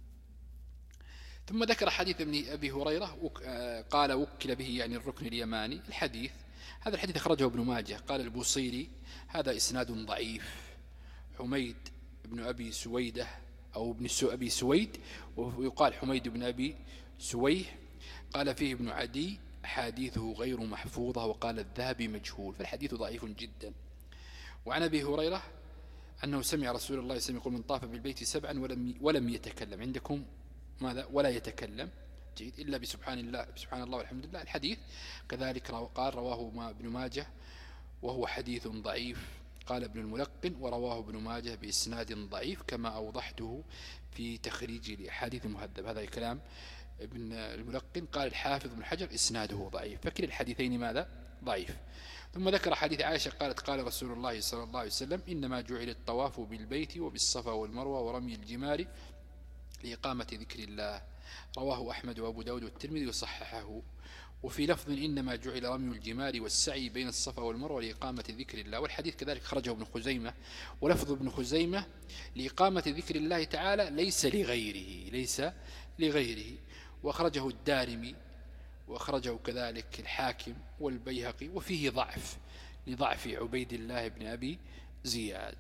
ثم ذكر حديث ابن أبي هريرة قال: وكل به يعني الركن اليماني. الحديث هذا الحديث أخرجه ابن ماجه. قال البوصيري: هذا إسناد ضعيف. حميد بن أبي سويدة أو ابن أبي سويد، ويقال حميد بن أبي سويه. قال فيه ابن عدي: حديثه غير محفوظة. وقال الذهبي: مجهول. فالحديث ضعيف جدا. وعن أبي هريرة أنه سمع رسول الله صلى الله عليه وسلم يقول: من طاف بالبيت سبعا ولم ولم يتكلم. عندكم ماذا؟ ولا يتكلم. جيد. إلا بسبحان الله بسبحان الله والحمد لله. الحديث كذلك قال رواه ابن ماجه وهو حديث ضعيف. قال ابن الملقن: ورواه ابن ماجه بإسناد ضعيف كما أوضحته في تخريج الأحاديث المهذب. هذا الكلام ابن الملقن. قال الحافظ بن حجر: إسناده ضعيف. فكل الحديثين ماذا؟ ضعيف. ثم ذكر حديث عائشة قالت: قال رسول الله صلى الله عليه وسلم: إنما جعل الطواف بالبيت وبالصفا والمروة ورمي الجمار لإقامة ذكر الله. رواه أحمد وأبو داود والترمذي وصححه. وفي لفظ: إنما جعل رمي الجمار والسعي بين الصفا والمروة لإقامة ذكر الله. والحديث كذلك خرجه ابن خزيمة. ولفظ ابن خزيمة: لإقامة ذكر الله تعالى ليس لغيره ليس لغيره. وأخرجه الدارمي وأخرجه كذلك الحاكم والبيهقي، وفيه ضعف لضعف عبيد الله بن أبي زياد.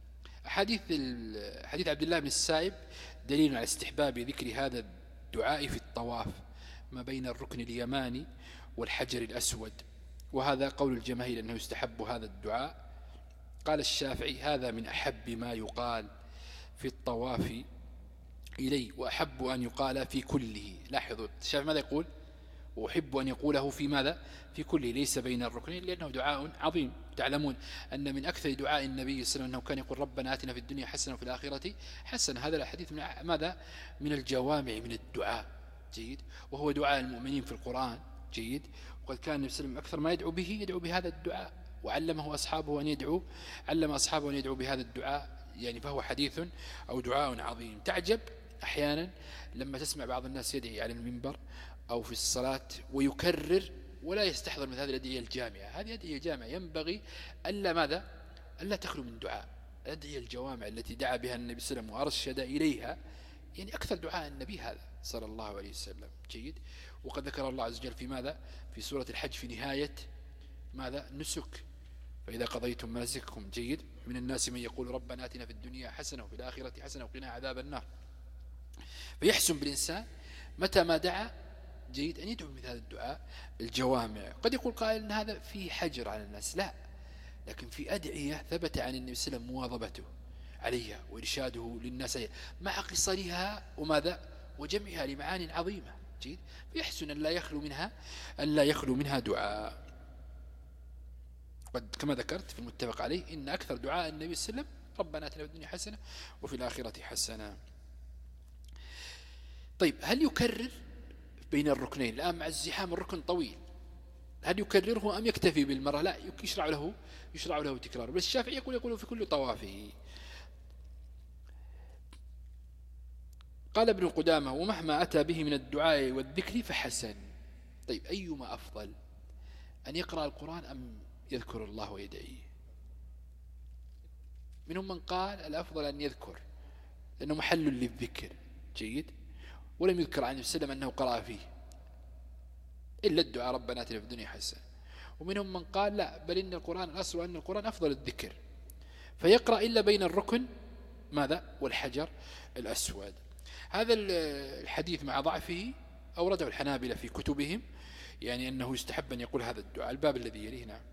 حديث حديث عبد الله بن السائب دليل على استحباب ذكر هذا الدعاء في الطواف ما بين الركن اليماني والحجر الأسود. وهذا قول الجماهير أنه يستحب هذا الدعاء. قال الشافعي: هذا من أحب ما يقال في الطواف إلي، وأحب أن يقال في كله. لاحظوا الشافعي ماذا يقول؟ وأحب أن يقوله في ماذا؟ في كله، ليس بين الركنين، لأنه دعاء عظيم. تعلمون أن من أكثر دعاء النبي صلى الله عليه وسلم أنه كان يقول: ربنا آتنا في الدنيا حسنة وفي الآخرة حسنة. هذا الحديث من ماذا؟ من الجوامع من الدعاء. جيد. وهو دعاء المؤمنين في القرآن. جيد. وقد كان النبي صلى الله عليه وسلم أكثر ما يدعو به يدعو بهذا الدعاء، وعلمه أصحابه أن يدعو علم أصحابه أن يدعو بهذا الدعاء. يعني فهو حديث أو دعاء عظيم. تعجب أحيانا لما تسمع بعض الناس يدعي على المنبر أو في الصلاة ويكرر ولا يستحضر من هذه الأدعية الجامعة. هذه أدعية جامعة ينبغي ألا ماذا؟ ألا تخلو من دعاء. الأدعية الجوامع التي دعا بها النبي صلى الله عليه وسلم وأرشد إليها، يعني أكثر دعاء النبي هذا صلى الله عليه وسلم. جيد. وقد ذكر الله عز وجل في ماذا؟ في سورة الحج في نهاية ماذا؟ نسك: فإذا قضيتم مناسككم. جيد. من الناس من يقول: ربنا آتنا في الدنيا حسنة وفي الآخرة حسنة وقنا عذاب النار. فيحسن بالإنسان متى ما دعا جيد أن يدعو مثل هذا الدعاء الجوامع. قد يقول قائل أن هذا فيه حجر على الناس، لا، لكن في أدعية ثبت عن النبي صلى الله عليه وسلم مواظبته عليها وإرشاده للناس مع قصرها وماذا وجمعها لمعان عظيمة. جيد. فيحسن أن لا يخلو منها أن لا يخلو منها دعاء. قد كما ذكرت في المتفق عليه إن أكثر دعاء النبي صلى الله عليه وسلم: ربنا آتنا في الدنيا حسنة وفي الآخرة حسنة. طيب، هل يكرر بين الركنين؟ الآن مع الزحام الركن طويل، هل يكرره أم يكتفي بالمرة؟ لا، يشرع له يشرع له تكرار. بس الشافعي يقول يقول في كل طوافه. قال ابن قدامة: ومهما أتى به من الدعاء والذكر فحسن. طيب، أيما أفضل، أن يقرأ القرآن أم يذكر الله ويدعيه؟ منهم من قال الأفضل أن يذكر لأنه محل للذكر، جيد، ولم يذكر عن السلام أنه قرأ فيه إلا الدعاء ربنا آتنا في الدنيا حسنة. ومنهم من قال لا، بل إن القرآن الأصل وأن القرآن أفضل الذكر، فيقرأ إلا بين الركن ماذا والحجر الأسود. هذا الحديث مع ضعفه أورده الحنابلة في كتبهم، يعني أنه يستحب أن يقول هذا الدعاء. الباب الذي يليه. نعم.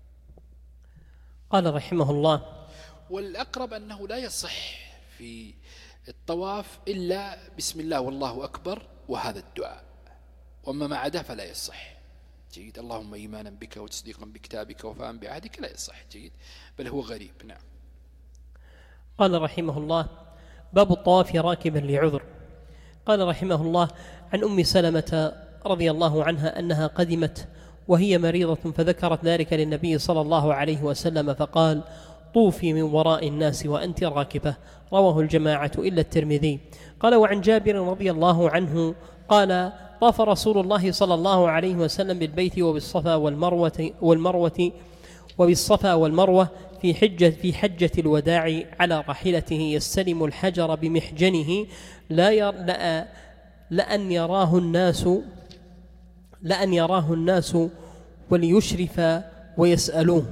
قال رحمه الله: والأقرب أنه لا يصح في الطواف إلا بسم الله والله أكبر وهذا الدعاء، وأما ما عدا فلا يصح. جيد. اللهم إيمانا بك وتصديقا بكتابك وفاهم بعهدك لا يصح. جيد، بل هو غريب. نعم. قال رحمه الله: باب الطواف راكبا لعذر. قال رحمه الله: عن أم سلمة رضي الله عنها أنها قدمت وهي مريضة، فذكرت ذلك للنبي صلى الله عليه وسلم فقال: طوفي من وراء الناس وأنت راكبة. رواه الجماعة إلا الترمذي. قال: وعن جابر رضي الله عنه قال: طاف رسول الله صلى الله عليه وسلم بالبيت وبالصفا والمروة والمروة وبالصفا والمروة في حجة في حجة الوداع على راحلته يستلم الحجر بمحجنه لا ير لا لأن يراه الناس لأن يراه الناس وليشرف ويسألوه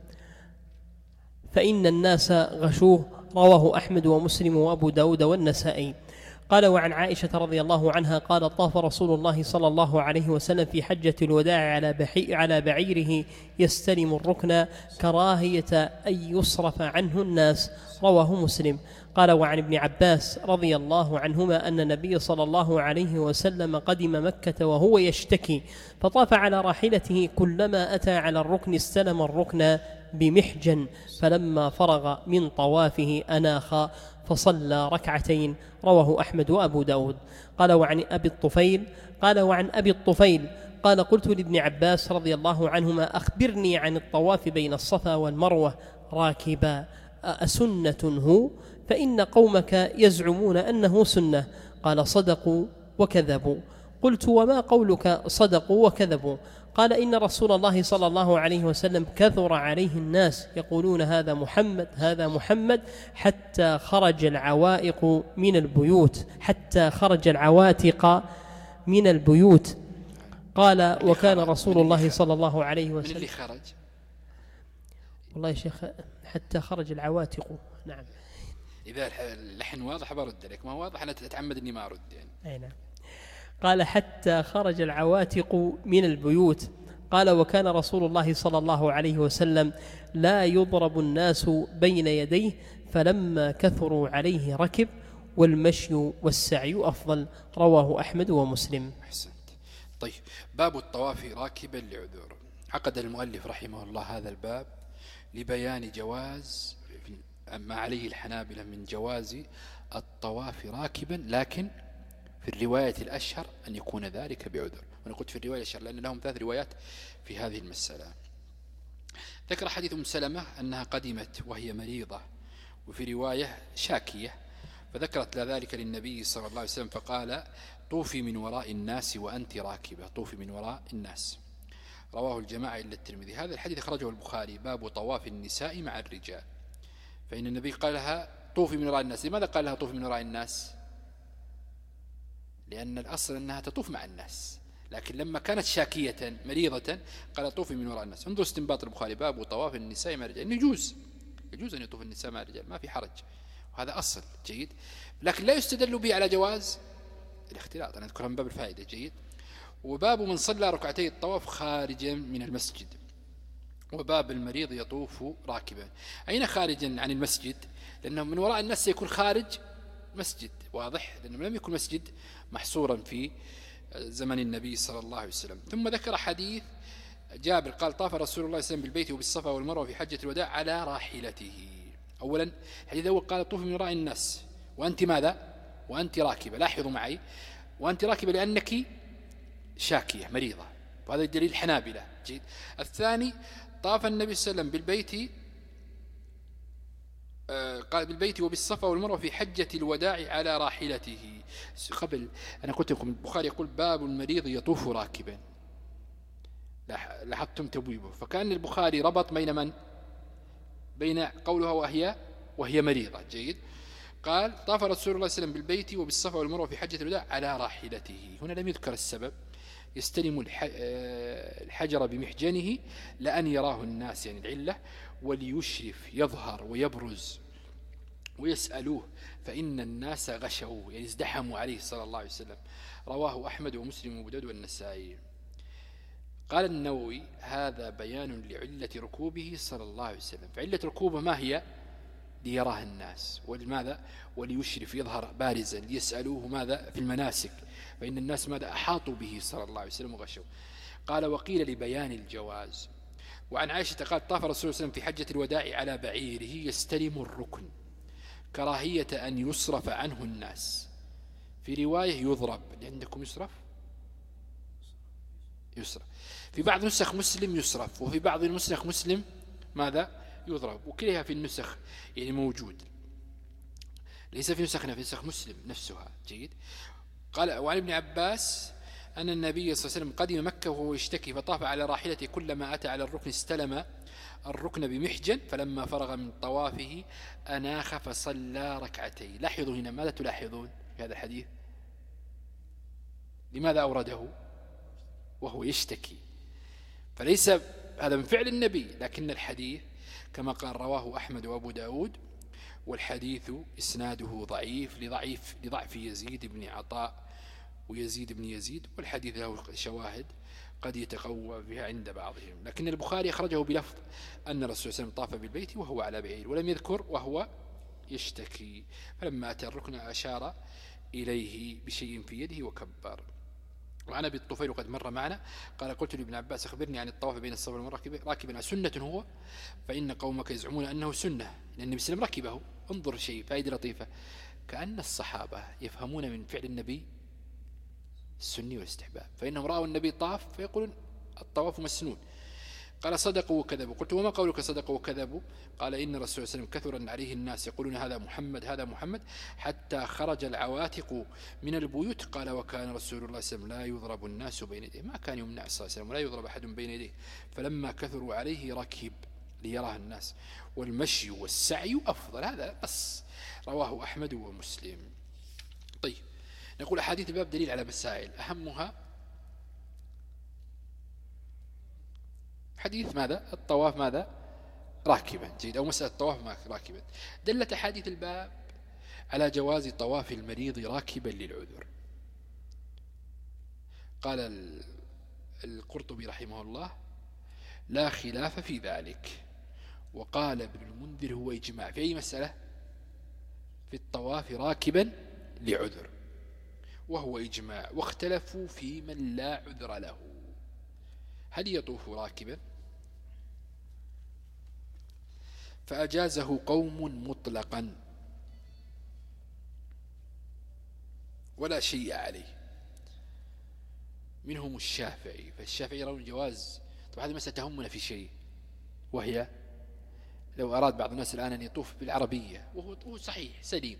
فإن الناس غشوه. رواه أحمد ومسلم وأبو داود والنسائي. قال: وعن عائشة رضي الله عنها قال: طاف رسول الله صلى الله عليه وسلم في حجة الوداع على, على بعيره يستلم الركن كراهية أن يصرف عنه الناس. رواه مسلم. قال: وعن ابن عباس رضي الله عنهما أن النبي صلى الله عليه وسلم قدم مكة وهو يشتكي، فطاف على راحلته، كلما أتى على الركن استلم الركن بمحجن، فلما فرغ من طوافه أناخ فصلى ركعتين. رواه أحمد وأبو داود. قال: وعن أبي الطفيل قال وعن أبي الطفيل قال: قلت لابن عباس رضي الله عنهما: أخبرني عن الطواف بين الصفا والمروة راكبا، أسنة هو؟ فإن قومك يزعمون أنه سنة. قال: صدقوا وكذبوا. قلت: وما قولك صدقوا وكذبوا؟ قال: إن رسول الله صلى الله عليه وسلم كثر عليه الناس يقولون هذا محمد هذا محمد حتى خرج العوائق من البيوت حتى خرج العواتق من البيوت. قال: وكان رسول الله صلى الله عليه وسلم من اللي خرج؟ والله يا شيخ حتى خرج العواتق. نعم. إذا اللحن واضح برد لك، ما واضح أنا أتعمد أني ما أرد يعني. أي نعم. قال: حتى خرج العواتق من البيوت. قال: وكان رسول الله صلى الله عليه وسلم لا يضرب الناس بين يديه، فلما كثروا عليه ركب، والمشي والسعي أفضل. رواه أحمد ومسلم. أحسنت. طيب، باب الطواف راكبا لعذر. عقد المؤلف رحمه الله هذا الباب لبيان جواز ما عليه الحنابلة من جواز الطواف راكبا، لكن في الرواية الأشهر أن يكون ذلك بعذر. وأنا قلت في الرواية الأشهر لأن لهم ثلاث روايات في هذه المسألة. ذكر حديث أم سلمة أنها قدمت وهي مريضة، وفي رواية شاكية، فذكرت ذلك للنبي صلى الله عليه وسلم فقال: طوفي من وراء الناس وأنت راكبة، طوفي من وراء الناس. رواه الجماعة إلا الترمذي. هذا الحديث أخرجه البخاري، باب طواف النساء مع الرجال. فإن النبي قال لها: طوفي من وراء الناس. لماذا قال لها طوفي من وراء الناس؟ لأن الأصل أنها تطوف مع الناس، لكن لما كانت شاكية مريضة قال: طوفي من وراء الناس. انظر استنباط البخاري، باب طواف النساء مع الرجال. يجوز يجوز أن يطوف النساء مع الرجال، ما في حرج، وهذا أصل جيد، لكن لا يستدل به على جواز الاختلاط. أنا أذكرها من باب الفائدة. جيد. وباب من صلى ركعتي الطواف خارجا من المسجد. وباب المريض يطوف راكبا. أين خارجا عن المسجد؟ لأنه من وراء الناس سيكون خارج مسجد، واضح، لأنه لم يكن مسجد محصورا في زمن النبي صلى الله عليه وسلم. ثم ذكر حديث جابر قال: طاف رسول الله صلى الله عليه وسلم بالبيت وبالصفا والمروة في حجة الوداع على راحلته. أولا الحديث الأول قال: طوفي من وراء الناس وأنت ماذا؟ وأنت راكبة. لاحظوا معي، وأنت راكبة لأنك شاكية مريضة، وهذا دليل حنابلة. جيد. الثاني طاف النبي صلى الله عليه وسلم بالبيت قال بالبيت وبالصفا والمروة في حجة الوداع على راحلته. قبل أنا قلت لكم البخاري يقول باب المريض يطوف راكبا، لاحظتم تبويبه، فكان البخاري ربط بين من بين قولها وهي وهي مريضة. جيد. قال طاف رسول الله صلى الله عليه وسلم بالبيت وبالصفا والمروة في حجة الوداع على راحلته. هنا لم يذكر السبب. يستلم الحجر بمحجنه لأن يراه الناس، يعني العلة، وليشرف يظهر ويبرز ويسألوه فإن الناس غشوا، يعني ازدحموا عليه صلى الله عليه وسلم. رواه أحمد ومسلم وأبو داود والنسائي. قال النووي هذا بيان لعلة ركوبه صلى الله عليه وسلم. فعلة ركوبه ما هي؟ ليراه الناس. ولماذا؟ وليشرف يظهر بارزا، ليسألوه ماذا في المناسك، فإن الناس ماذا أحاطوا به صلى الله عليه وسلم وغشوا. قال وقيل لبيان الجواز. وعن عائشة قال طاف رسول الله صلى الله عليه وسلم في حجة الوداع على بعيره يستلم الركن كراهية أن يصرف عنه الناس. في رواية يضرب، عندكم يصرف يصرف في بعض نسخ مسلم يصرف، وفي بعض النسخ مسلم ماذا يضرب، وكلها في النسخ يعني موجود، ليس في نسخنا، في نسخ مسلم نفسها. جيد. قال وعن ابن عباس أن النبي صلى الله عليه وسلم قدم مكة وهو يشتكي فطاف على راحلته كلما أتى على الركن استلم الركن بمحجن، فلما فرغ من طوافه أناخ فصلى ركعتين. لاحظوا هنا ماذا تلاحظون في هذا الحديث؟ لماذا أورده وهو يشتكي؟ فليس هذا من فعل النبي، لكن الحديث كما قال رواه أحمد وأبو داود، والحديث إسناده ضعيف لضعيف لضعف يزيد بن عطاء ويزيد بن يزيد، والحديث له شواهد قد يتقوى بها عند بعضهم. لكن البخاري أخرجه بلفظ أن الرسول صلى الله عليه وسلم طاف بالبيت وهو على بعير، ولم يذكر وهو يشتكي. فلما أتى الركن أشار إليه بشيء في يده وكبر. وعن أبي الطفيل وقد مر معنا قال قلت لابن عباس أخبرني عن الطواف بين الصفا والمروة راكبا سنة هو؟ فإن قومك يزعمون أنه سنة، لأن النبي صلى الله عليه وسلم ركبه. انظر شيء فائدة لطيفة، كأن الصحابة يفهمون من فعل النبي السني والاستحباب، فإنهم رأوا النبي طاف فيقولون الطواف مسنون. قال صدقوا وكذبوا. قلت وما قولك صدقوا وكذبوا؟ قال إن الرسول صلى الله عليه وسلم كثر عليه الناس يقولون هذا محمد هذا محمد حتى خرج العواتق من البيوت. قال وكان رسول الله صلى الله عليه وسلم لا يضرب الناس بين يديه، ما كان يمنع صلى الله عليه وسلم ولا يضرب أحد بين يديه، فلما كثروا عليه ركب ليراه الناس، والمشي والسعي أفضل. هذا بس رواه أحمد ومسلم. طيب نقول أحاديث الباب دليل على مسائل، أهمها حديث ماذا الطواف ماذا راكبا. جيد. أو مسألة الطواف راكبا. دلت أحاديث الباب على جواز طواف المريض راكبا للعذر. قال القرطبي رحمه الله لا خلاف في ذلك. وقال ابن المنذر هو إجماع في أي مسألة؟ في الطواف راكبا لعذر، وهو إجماع. واختلفوا في من لا عذر له، هل يطوف راكبا؟ فأجازه قوم مطلقا ولا شيء عليه، منهم الشافعي. فالشافعي يرون جواز. طبعا هذه مسألة تهمنا في شيء، وهي لو أراد بعض الناس الآن أن يطوف بالعربية وهو صحيح سليم،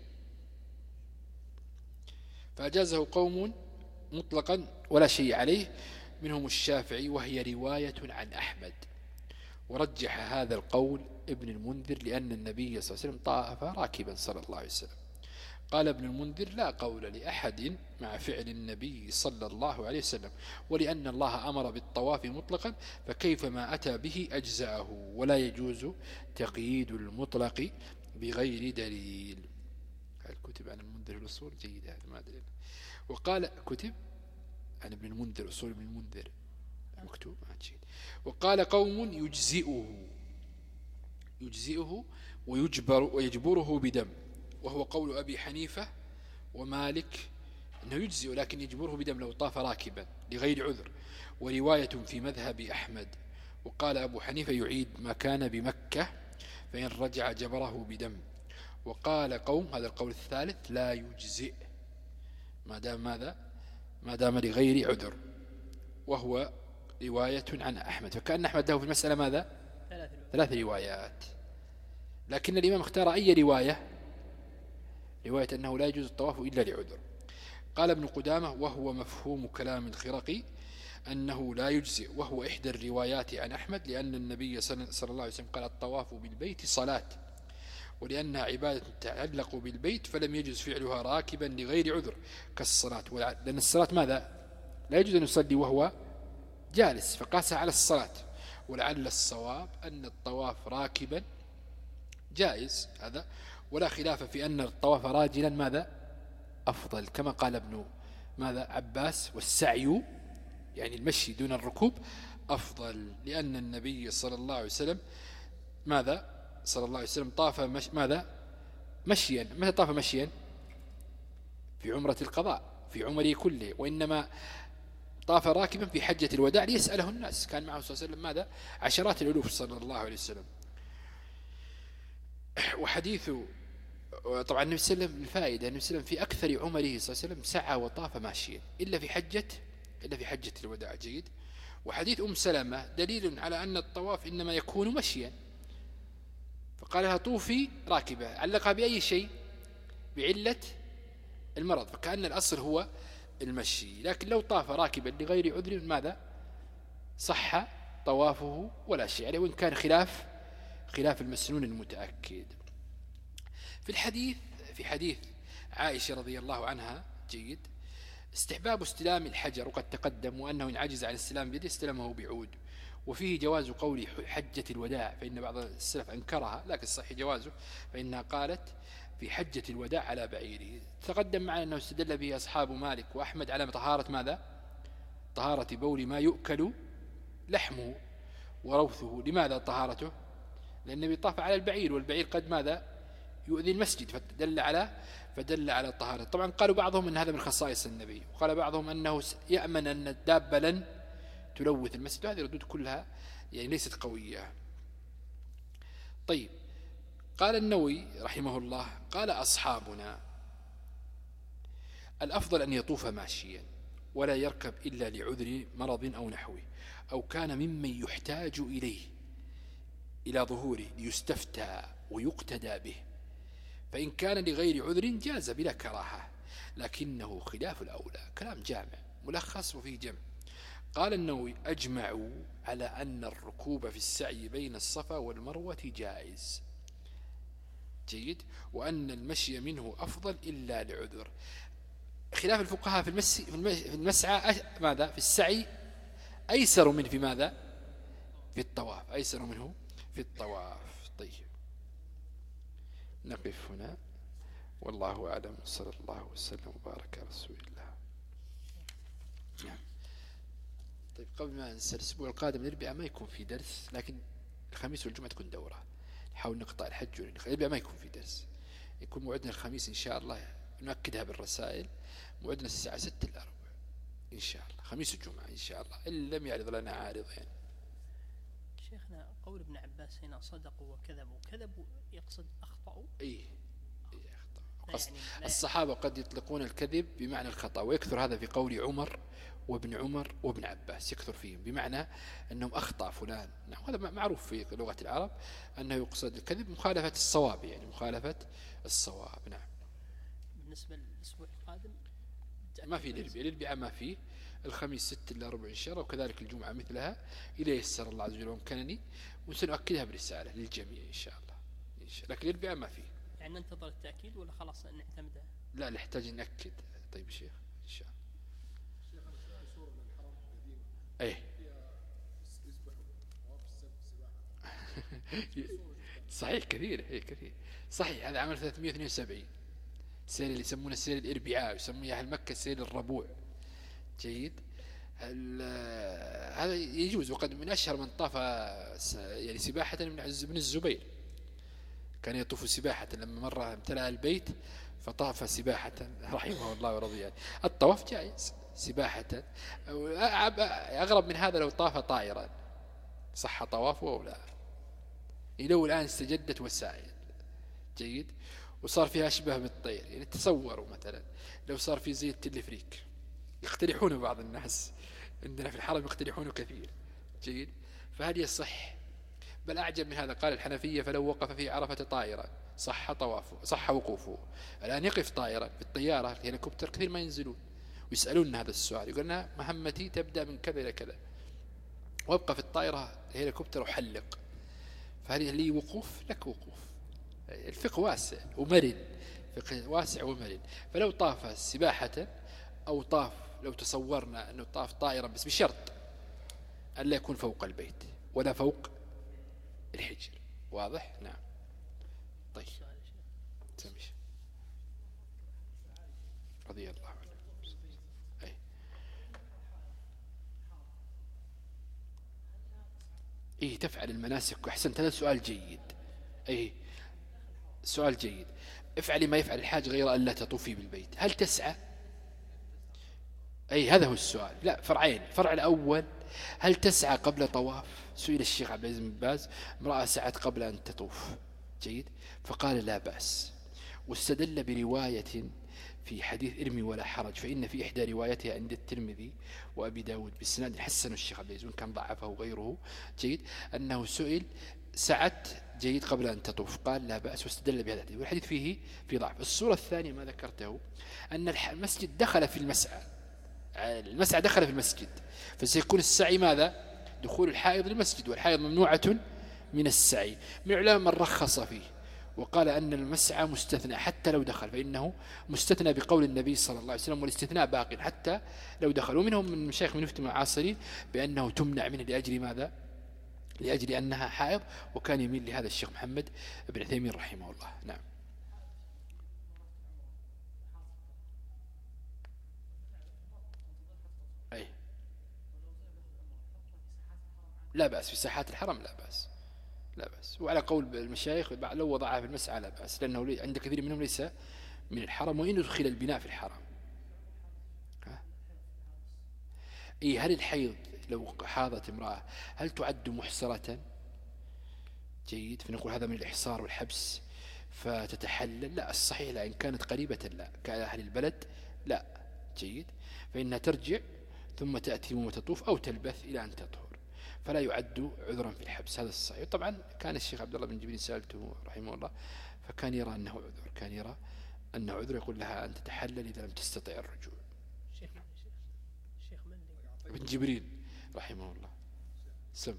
فأجازه قوم مطلقا ولا شيء عليه، منهم الشافعي، وهي رواية عن أحمد. ورجح هذا القول ابن المنذر لأن النبي صلى الله عليه وسلم طاف راكبا صلى الله عليه وسلم. قال ابن المنذر لا قول لأحد مع فعل النبي صلى الله عليه وسلم، ولأن الله أمر بالطواف مطلقا فكيف ما أتى به أجزأه، ولا يجوز تقييد المطلق بغير دليل. الكتب عن المنذر الأصول جيدة، هذا ما دليل. وقال كتب عن ابن المنذر أصول ابن المنذر مكتوب. وقال قوم يجزئه يجزئه ويجبر ويجبره بدم، وهو قول أبي حنيفة ومالك أنه يجزئ لكن يجبره بدم لو طاف راكبا لغير عذر، ورواية في مذهب أحمد. وقال أبو حنيفة يعيد ما كان بمكة فإن رجع جبره بدم. وقال قوم هذا القول الثالث لا يجزئ ما دام ماذا ما دام لغير عذر، وهو رواية عن أحمد، فكأن أحمد له في المسألة ماذا؟ ثلاث روايات. لكن الإمام اختار أي رواية؟ رواية أنه لا يجوز الطواف إلا لعذر. قال ابن قدامة: وهو مفهوم كلام الخرقي أنه لا يجزئ، وهو إحدى الروايات عن أحمد، لأن النبي صلى الله عليه وسلم قال: الطواف بالبيت صلاة، ولأنها عبادة تعلق بالبيت فلم يجوز فعلها راكبا لغير عذر كالصلاة، لأن الصلاة ماذا؟ لا يجوز أن يصلي وهو جالس، فقاسها على الصلاة. ولعل الصواب أن الطواف راكبا جائز هذا، ولا خلاف في أن الطواف راجلا ماذا؟ أفضل، كما قال ابن ماذا؟ عباس: والسعي يعني المشي دون الركوب أفضل، لأن النبي صلى الله عليه وسلم ماذا؟ صلى الله عليه وسلم طاف مش ماذا؟ مشيا. متى طاف مشيا؟ في عمرة القضاء، في عمره كله. وإنما طاف راكبا في حجة الوداع ليسأله الناس، كان معه صلى الله عليه وسلم ماذا؟ عشرات الألوف صلى الله عليه وسلم. وحديث طبعا النبي صلى الله عليه وسلم الفائدة، النبي صلى الله عليه وسلم في أكثر عمره صلى الله عليه وسلم سعى وطاف ماشيا إلا في حجة إلا في حجة الوداع. جيد. وحديث أم سلمة دليل على أن الطواف إنما يكون مشيا، فقال لها: طوفي راكبة، علقها بأي شيء؟ بعلة المرض، فكأن الأصل هو المشي. لكن لو طاف راكبا لغير عذر ماذا؟ صح طوافه ولا شيء عليه، وإن كان خلاف خلاف المسنون المتأكد. في الحديث في حديث عائشة رضي الله عنها جيد استحباب استلام الحجر، وقد تقدم، وأنه إن عجز عن استلام بيده استلمه بعود، وفيه جواز قول حجة الوداع، فإن بعض السلف أنكرها، لكن صحيح جوازه، فإنها قالت في حجة الوداع على بعيره. تقدم معنا أنه استدل به أصحاب مالك وأحمد على طهارة ماذا؟ طهارة بول ما يؤكل لحمه وروثه. لماذا طهارته؟ لأن النبي طاف على البعير، والبعير قد ماذا؟ يؤذي المسجد، فدل على فدل على الطهارة. طبعا قالوا بعضهم أن هذا من خصائص النبي، وقال بعضهم أنه يأمن أن الدابة لن تلوث المسجد، وهذه الردود كلها يعني ليست قوية. طيب، قال النووي رحمه الله: قال أصحابنا: الأفضل أن يطوف ماشيا ولا يركب إلا لعذر مرض أو نحوه، أو كان ممن يحتاج إليه إلى ظهوره ليستفتى ويقتدى به، فإن كان لغير عذر جاز بلا كراهة، لكنه خلاف الأولى. كلام جامع ملخص وفيه جمع. قال النووي: أجمعوا على أن الركوب في السعي بين الصفا والمروة جائز. جيد. وأن المشي منه أفضل إلا لعذر. خلاف الفقهاء في المس في المسعى ماذا؟ في السعي أيسر من في ماذا؟ في الطواف، أيسر منه في الطواف. طيب، نقف هنا، والله أعلم، صلى الله وسلم وبارك على رسول الله. نعم. طيب، قبل ما ننسى، الأسبوع القادم الأربعاء ما يكون في درس، لكن الخميس والجمعة تكون دورة، نحاول نقطع الحج والأربعاء ما يكون في درس، يكون موعدنا الخميس إن شاء الله، نؤكدها بالرسائل، موعدنا الساعة ستة إلا ربع إن شاء الله، خميس الجمعة إن شاء الله، إلا لم يعرض لنا عارض. يعني شيخنا قول ابن عباس هنا صدقوا وكذبوا، كذبوا يقصد أخطأوا؟ إيه, إيه أخطأ. يعني الصحابة قد يطلقون الكذب بمعنى الخطأ، ويكثر هذا في قول عمر وابن عمر وابن عباس، يكثر فيهم بمعنى أنهم أخطأ فلان. نعم، هذا معروف في لغة العرب أنه يقصد الكذب مخالفة الصواب، يعني مخالفة الصواب. نعم. بالنسبة للأسبوع القادم ما في الأربعاء، الأربعاء ما في، الخميس ست إلا ربع إن شاء الله، وكذلك الجمعة مثلها إلى يسر الله عز وجل وامكنني، وسنؤكدها برسالة للجميع إن شاء الله، إن شاء الله. لكن الأربعاء ما في. يعني ننتظر التأكيد ولا خلاص نعتمدها؟ لا، نحتاج نأكد. طيب شيخ إن شاء الله. ايه صحيح، كثير، ايه كثير، صحيح. هذا عمل ثلاثمائة واثنين وسبعين، السير اللي يسمونه السير الإربعاء، يسمونه أهل مكة السير الربوع. جيد. هذا يجوز، وقد من أشهر من طاف يعني سباحة من ابن الزبير، كان يطوف سباحة لما مرة امتلأ البيت فطاف سباحة رحمه الله ورضي عنه. الطواف جائز سباحة. أغرب من هذا لو طاف طائرا، صح طوافه أو لا؟ لو الآن استجدت وسائل، جيد، وصار فيها أشبه بالطير، يعني تصوروا مثلا لو صار في زي التلفريك، يقترحون بعض الناس عندنا في الحرم يقترحون كثير. جيد. فهل يصح؟ بل أعجب من هذا، قال الحنفية فلو وقف في عرفة طائرا صح طوافه صح وقوفه. الآن يقف طائرا في الطيارة الهليكوبتر كثير ما ينزلون ويسألون هذا السؤال، يقولنا مهمتي تبدأ من كذا إلى كذا، وابقى في الطائرة الهليكوبتر وحلق. فهل لي وقوف؟ لك وقوف. الفقه واسع ومرن، فقه واسع ومرن. فلو طاف سباحة أو طاف، لو تصورنا أنه طاف طائرا بس بشرط أن لا يكون فوق البيت ولا فوق الحجر. واضح؟ نعم. طيب سمش رضي الله عنه. أي إيه تفعل المناسك. أحسنت، هذا سؤال جيد. أي سؤال جيد. افعلي ما يفعل الحاج غير أن لا تطوفي بالبيت. هل تسعى؟ أي هذا هو السؤال. لا، فرعين. الفرع الأول، هل تسعى قبل طواف؟ سئل الشيخ عبد العزيز بن باز امرأة سعت قبل أن تطوف. جيد. فقال لا بأس، واستدل برواية في حديث ارمي ولا حرج، فإن في إحدى روايتها عند الترمذي وأبي داود بسناد حسن الشيخ عبد العزيز كان ضعفه غيره. جيد. أنه سئل سعت جيد قبل أن تطوف، قال لا بأس، واستدل بهذا الحديث، والحديث فيه في ضعف. الصورة الثانية ما ذكرته، أن المسجد دخل في المسعى، المسعى دخل في المسجد، فسيكون السعي ماذا؟ دخول الحائض للمسجد، والحائض ممنوعة من السعي. من علماء من رخص فيه وقال أن المسعى مستثنى حتى لو دخل، فإنه مستثنى بقول النبي صلى الله عليه وسلم، والاستثناء باق حتى لو دخل. ومنهم من مشايخ من يفتي المعاصرين بأنه تمنع منه لأجل ماذا؟ لأجل أنها حائض، وكان يميل لهذا الشيخ محمد بن عثيمين رحمه الله. نعم. أي لا بأس في ساحات الحرم، لا بأس، لا بأس. وعلى قول المشايخ لو وضعها في المسعى لا بأس، لأنه عند كثير منهم ليس من الحرم، وإن دخل البناء في الحرم. إيه هل الحيض لو حاضت امرأة هل تعد محصرة؟ جيد. فنقول هذا من الإحصار والحبس فتتحلل؟ لا، الصحيح لا. إن كانت قريبة لا، كأهل البلد لا. جيد. فإنها ترجع ثم تأتي وتطوف أو تلبث إلى أن تطهر، فلا يعد عذرا في الحبس. هذا الصحيح. طبعا كان الشيخ عبد الله بن جبريل سألته رحمه الله، فكان يرى أنه عذر، كان يرى أنه عذر، يقول لها أن تتحلل إذا لم تستطع الرجوع. ابن جبريل رحمه الله. سم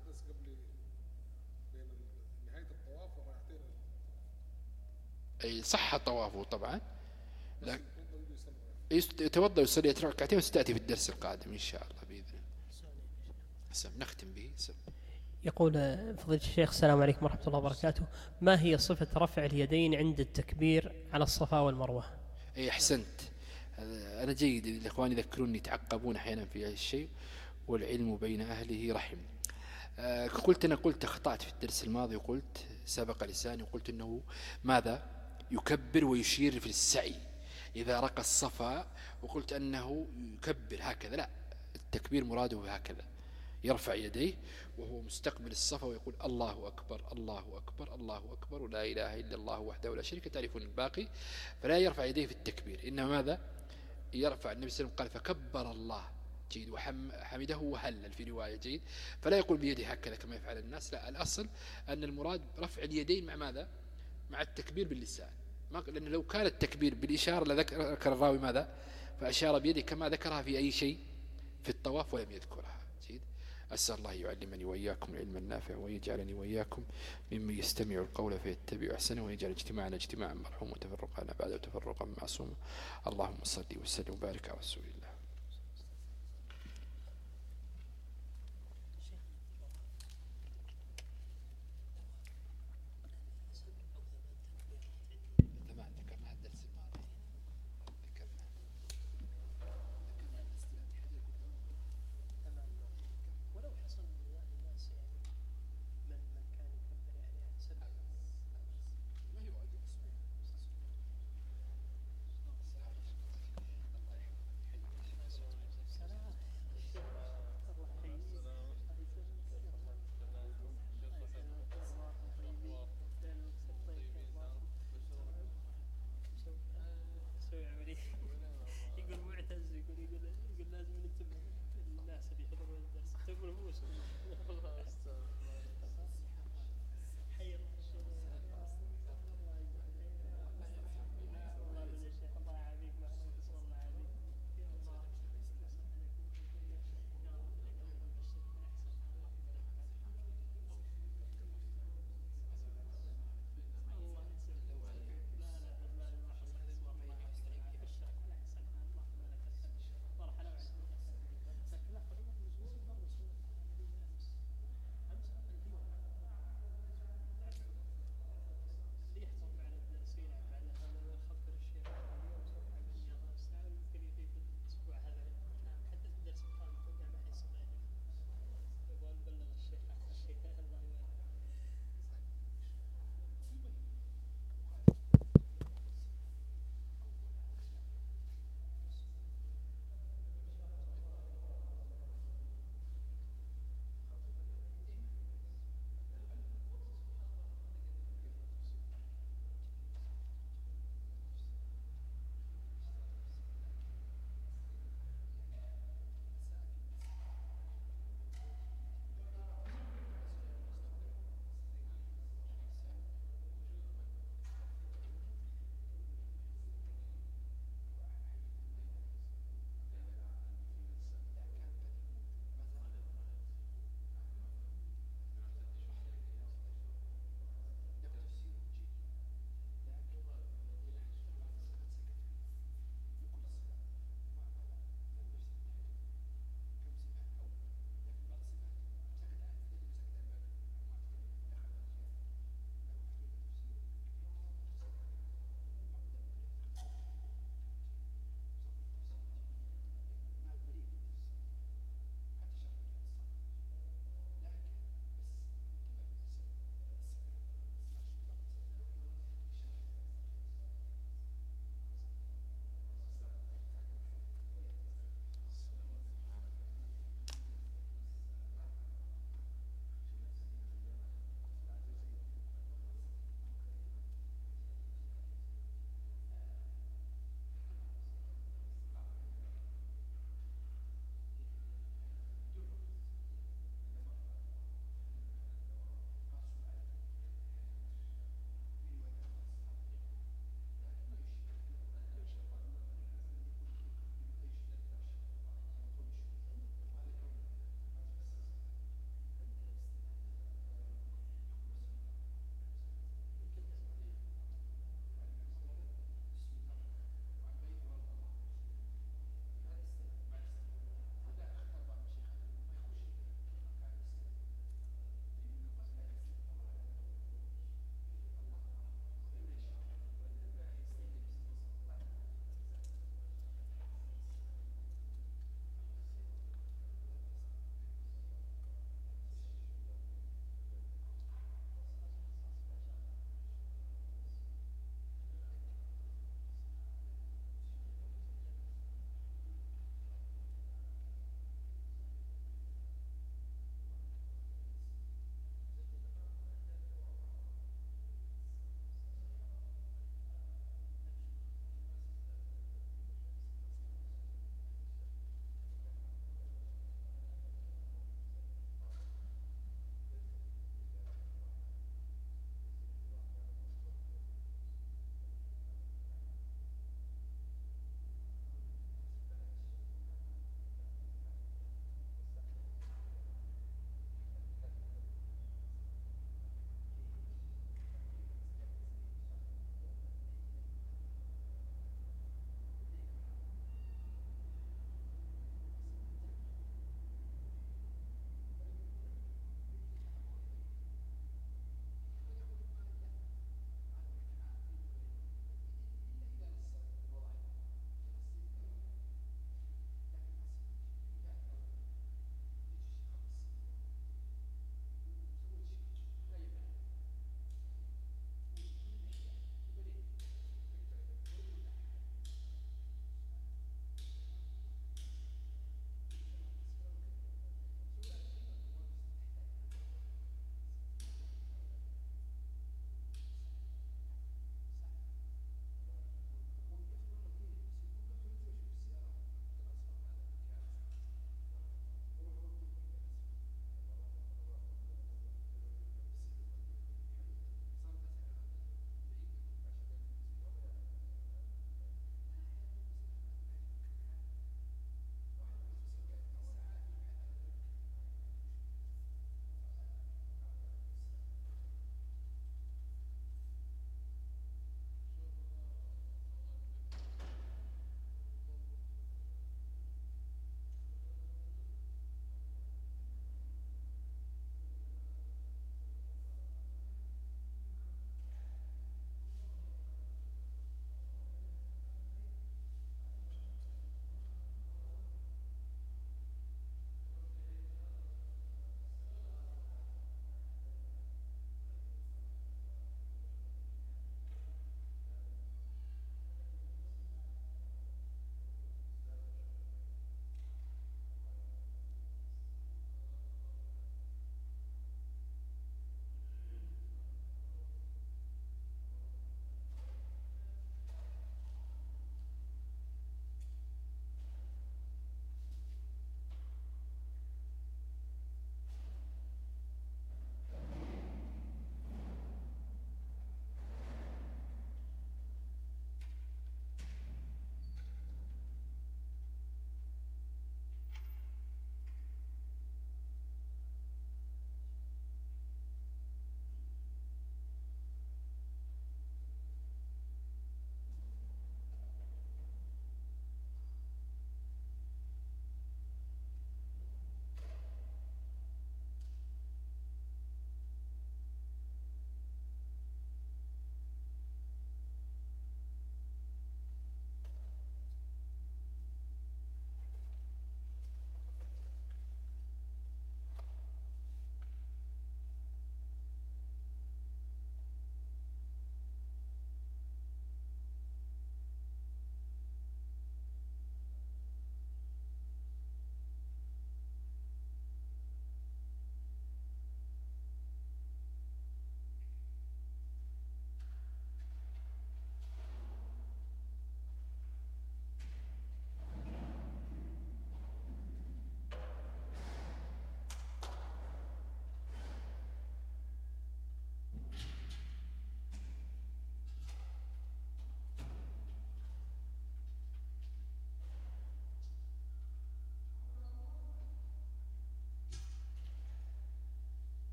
أي صح طوافه طبعا، لا يتوضأ ويصلي ركعتين، وستأتي في الدرس القادم إن شاء الله بإذن الله. سم نختم به. سم يقول فضيلة الشيخ السلام عليكم ورحمة الله وبركاته، ما هي صفة رفع اليدين عند التكبير على الصفا والمروة؟ أي أحسنت. أنا جيد الإخوان يذكروني يتعقبون أحيانا في هذا الشيء، والعلم بين أهله رحم. أه قلت أنا قلت أخطأت في الدرس الماضي، وقلت سبق لساني وقلت أنه ماذا يكبر ويشير في السعي إذا رقى الصفا، وقلت أنه يكبر هكذا. لا، التكبير مراده هكذا، يرفع يديه وهو مستقبل الصفا ويقول الله أكبر الله أكبر الله أكبر ولا إله إلا الله وحده لا شريك له، تعرفون الباقي. فلا يرفع يديه في التكبير، إنما ماذا يرفع؟ النبي صلى الله عليه وسلم قال فكبر الله. جيد. وحمده وهلل في رواية. جيد. فلا يقول بيده هكذا كما يفعل الناس، لا، الأصل أن المراد رفع اليدين مع ماذا؟ مع التكبير باللسان، لأن لو كان التكبير بالإشارة لذكر الراوي ماذا؟ فأشار بيده كما ذكرها في أي شيء في الطواف ولم يذكرها. جيد. أسأل الله يعلمني وإياكم العلم النافع، ويجعلني وإياكم ممن يستمع القول فيتبع أحسنه، ويجعل اجتماعنا اجتماعا مرحوم وتفرقنا بعد تفرقا معصوما. اللهم صل وسلم وبارك على رسول الله.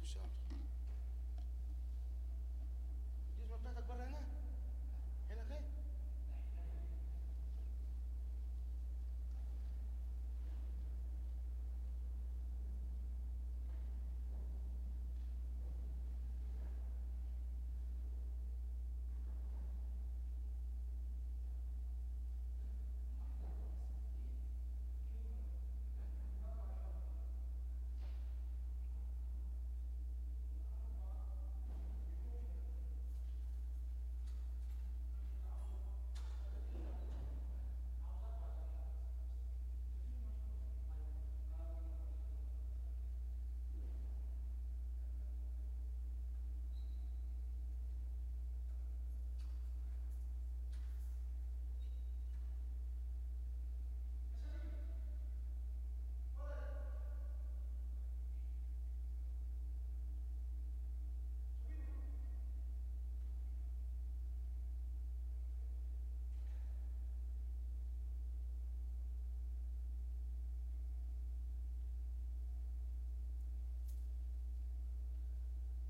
السلام.